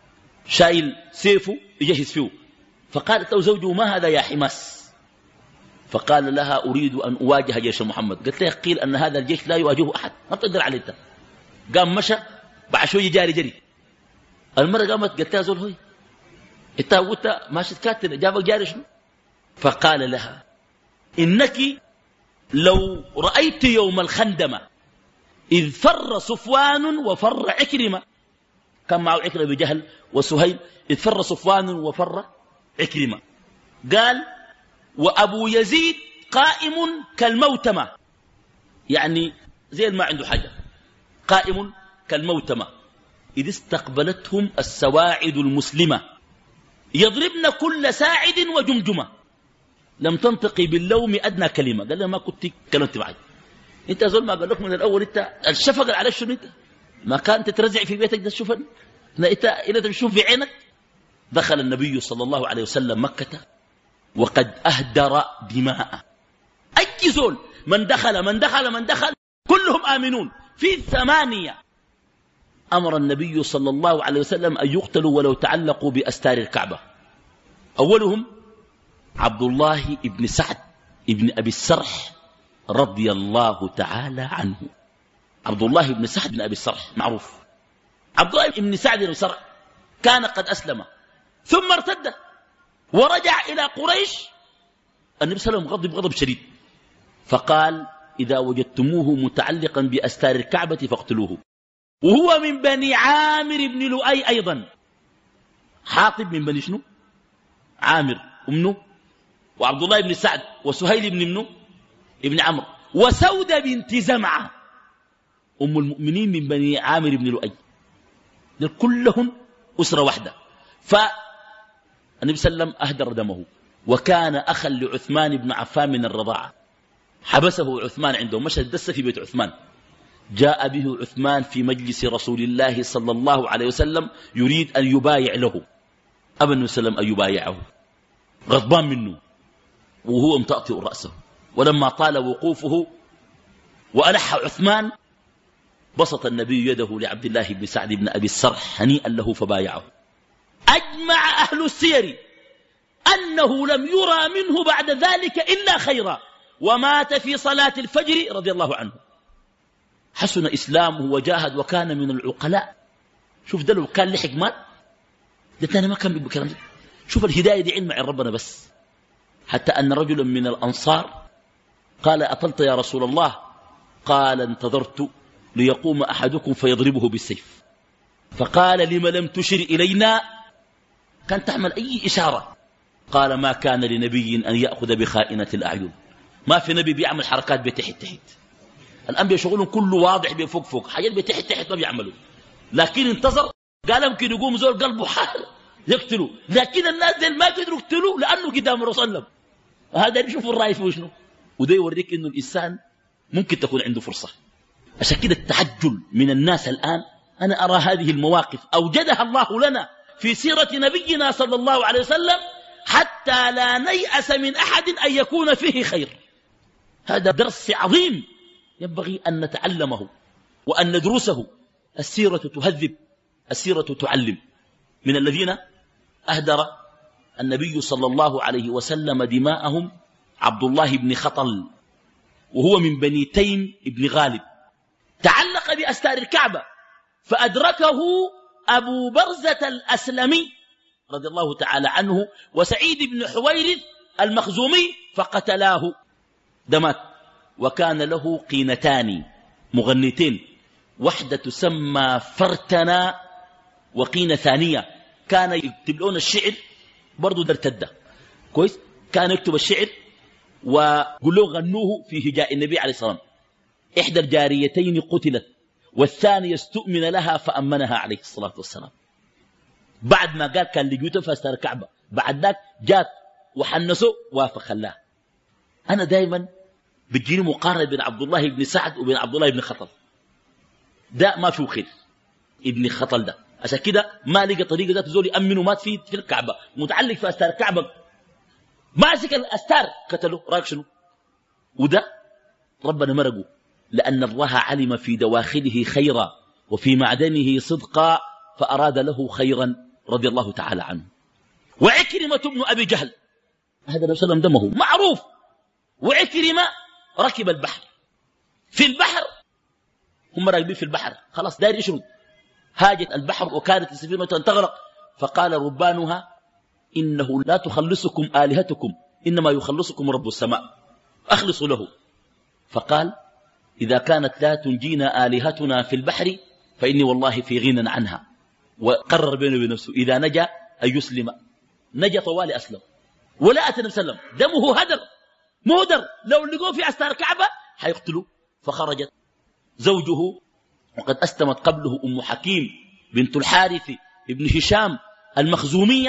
شايل سيفه يجهز فيه، فقالت له زوجه ما هذا يا حماس؟ فقال لها أريد أن أواجه جيش محمد. قلت له قيل أن هذا الجيش لا يواجهه أحد، ما تقدر عليه انت. قام مشى، بعد شوي جاري جري. المرة قامت قلت لها زول هوي انت وانت ماشي تكاتل جابك جاري شنو؟ فقال لها إنك لو رأيت يوم الخندمة إذ فر صفوان وفر عكرمة، كان معه عكرمة بجهل وسهيل، إذ فر صفوان وفر عكرمة، قال وأبو يزيد قائم كالموتمة، يعني زي ما عنده حاجة، قائم كالموتمة، إذ استقبلتهم السواعد المسلمة يضربن كل ساعد وجمجمة، لم تنطقي باللوم أدنى كلمة. قال لها ما كنت كلمت معي، انت زول ما قال لك من الأول انت الشفق على شنو؟ انت ما كان تترزع في بيتك ده الشفن، انت إلا تشوف في عينك. دخل النبي صلى الله عليه وسلم مكة وقد أهدر دماء أي زول، من دخل من دخل من دخل كلهم آمنون. في ثمانية أمر النبي صلى الله عليه وسلم أن يقتلوا ولو تعلقوا بأستار الكعبة. أولهم عبد الله بن سعد بن أبي السرح رضي الله تعالى عنه. عبد الله بن سعد بن أبي السرح معروف. عبد الله بن سعد بن السرح كان قد أسلم ثم ارتد ورجع إلى قريش. النبي صلى الله عليه وسلم غضب غضب شديد، فقال إذا وجدتموه متعلقا بأستار الكعبة فاقتلوه. وهو من بني عامر بن لؤي أيضا. حاطب من بني شنو؟ عامر ومنه وعبد الله بن سعد وسهيل بن منه ابن عمرو وسودة بنت زمعة أم المؤمنين من بني عامر بن لؤي. كلهم أسرة واحدة. فالنبي صلى الله عليه وسلم أهدر دمه، وكان أخا لعثمان بن عفان من الرضاعة. حبسه عثمان عنده، مشى دس في بيت عثمان. جاء به عثمان في مجلس رسول الله صلى الله عليه وسلم يريد أن يبايع له. أبى النبي صلى الله عليه وسلم أن يبايعه، غضبان منه وهو مطأطئ رأسه. ولما طال وقوفه وألح عثمان بسط النبي يده لعبد الله بن سعد بن أبي السرح هنيئا له فبايعه. أجمع أهل السير أنه لم يرى منه بعد ذلك إلا خيرا، ومات في صلاة الفجر رضي الله عنه. حسن إسلامه وجاهد وكان من العقلاء. شوف ده لو كان لحق مات ده تاني ما كان بكلام. شوف الهداية دي علم عن ربنا بس. حتى أن رجلا من الأنصار قال أطلت يا رسول الله؟ قال انتظرت ليقوم أحدكم فيضربه بالسيف. فقال لم لم تشر إلينا؟ كان تعمل أي إشارة. قال ما كان لنبي أن يأخذ بخائنة الأعين. ما في نبي بيعمل حركات بتحت تحت. الأنبياء شغلهم كله واضح بفوق فوق، حاجات بتحت تحت ما بيعملوا. لكن انتظر، قال يمكن يقوم زول قلبه حار يقتلوا، لكن الناس دي ما قدروا يقتلوا لأنه قدام الرسول صلى الله عليه وسلم. هذا يشوفوا الرأي فيه شنو. وده يوريك إنه الإنسان ممكن تكون عنده فرصة. عشان كده التعجل من الناس الآن، أنا أرى هذه المواقف أوجدها الله لنا في سيرة نبينا صلى الله عليه وسلم حتى لا نيأس من أحد أن يكون فيه خير. هذا درس عظيم ينبغي أن نتعلمه وأن ندرسه. السيرة تهذب، السيرة تعلم. من الذين أهدر النبي صلى الله عليه وسلم دماءهم عبد الله بن خطل، وهو من بني تيم بن غالب. تعلق بأستار الكعبة فأدركه أبو برزة الأسلمي رضي الله تعالى عنه وسعيد بن حويرث المخزومي فقتلاه دمات. وكان له قينتان مغنيتين، واحدة تسمى فرتنا وقينة ثانية. كان يكتب لون الشعر برضو درتدة كويس. كان يكتب الشعر وقلوا غنوه في هجاء النبي عليه الصلاة والسلام. إحدى الجاريتين قتلت والثانية استؤمن لها فأمنها عليه الصلاة والسلام. بعد ما قال كان لجوته فاستار الكعبة، بعد ذاك جات وحنسه وافق خلاه. أنا دائما بتجيني مقارنة بين عبد الله بن سعد وبين عبد الله بن خطل. ده ما فيه خير ابن خطل ده. عشان كده ما لقى طريقة ذات زول يأمن ومات في في الكعبة، متعلق في أستار الكعبة، ماسك الأستار قتله. رأيك شنو؟ وده ربنا مرقه لأن الله علم في دواخله خيرا وفي معدنه صدقا فأراد له خيرا رضي الله تعالى عنه. وعكرمة بن أبي جهل هذا النبي صلى الله عليه وسلم دمه معروف. وعكرمة ركب البحر، في البحر هم راكبين في البحر خلاص داير يشرد، هاجت البحر وكانت السفينة تغرق. فقال ربانها إنه لا تخلصكم آلهتكم إنما يخلصكم رب السماء أخلصوا له. فقال إذا كانت لا تنجينا آلهتنا في البحر فإني والله في غنى عنها. وقرر بينه وبين نفسه إذا نجا أن يسلم. نجا طوال أسلم. ولا أتى النبي صلى الله عليه وسلم دمه هدر مهدر، لو لقوه في أستار الكعبة حيقتلوا. فخرجت زوجه وقد أسلمت قبله أم حكيم بنت الحارث ابن هشام المخزومية.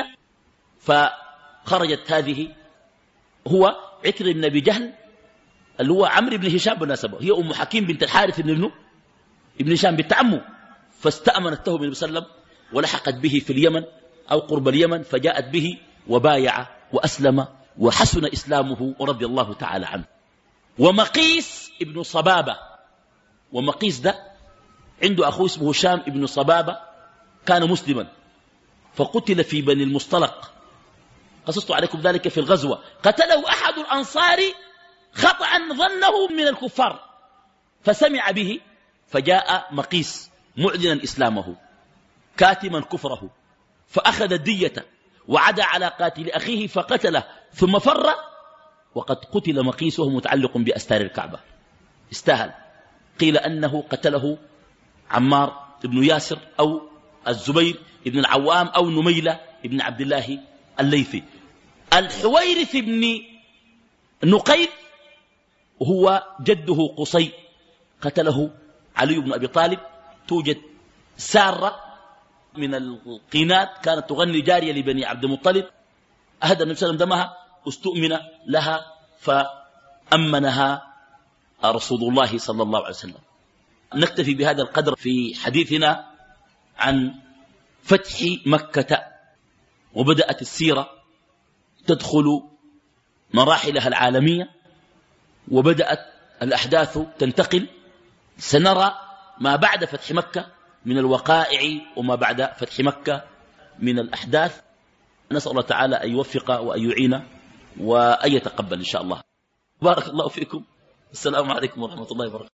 فخرجت هذه، هو عكرمة بن أبي جهل اللي هو عمرو بن هشام بالنسبة، هي أم حكيم بنت الحارث ابن ابنه ابن هشام بنت عمه. فاستأمنته النبي صلى الله عليه وسلم ولحقت به في اليمن أو قرب اليمن، فجاءت به وبايع وأسلم وحسن إسلامه رضي الله تعالى عنه. ومقيس ابن صبابة، ومقيس ده عنده أخوه اسمه هشام ابن صبابة كان مسلما فقتل في بني المصطلق. قصصت عليكم ذلك في الغزوة. قتله أحد الأنصار خطأ ظنه من الكفار فسمع به فجاء مقيس معلنا إسلامه كاتما كفره فأخذ الدية وعدا على قاتل أخيه فقتله ثم فر وقد قتل مقيس وهو متعلق بأستار الكعبة. استاهل. قيل أنه قتله عمار بن ياسر أو الزبير بن العوام أو نميلة بن عبد الله الليثي. الحويرث بن نقيب هو جده قصي قتله علي بن أبي طالب. توجد سارة من القينات كانت تغني جارية لبني عبد المطلب، أهدى النبي صلى الله عليه وسلم دمها، استؤمن لها فأمنها رسول الله صلى الله عليه وسلم. نكتفي بهذا القدر في حديثنا عن فتح مكة، وبدأت السيرة تدخل مراحلها العالمية، وبدأت الأحداث تنتقل. سنرى ما بعد فتح مكة من الوقائع وما بعد فتح مكة من الأحداث. نسأل الله تعالى أن يوفق وأن يعين وأن يتقبل إن شاء الله. بارك الله فيكم. السلام عليكم ورحمة الله وبركاته.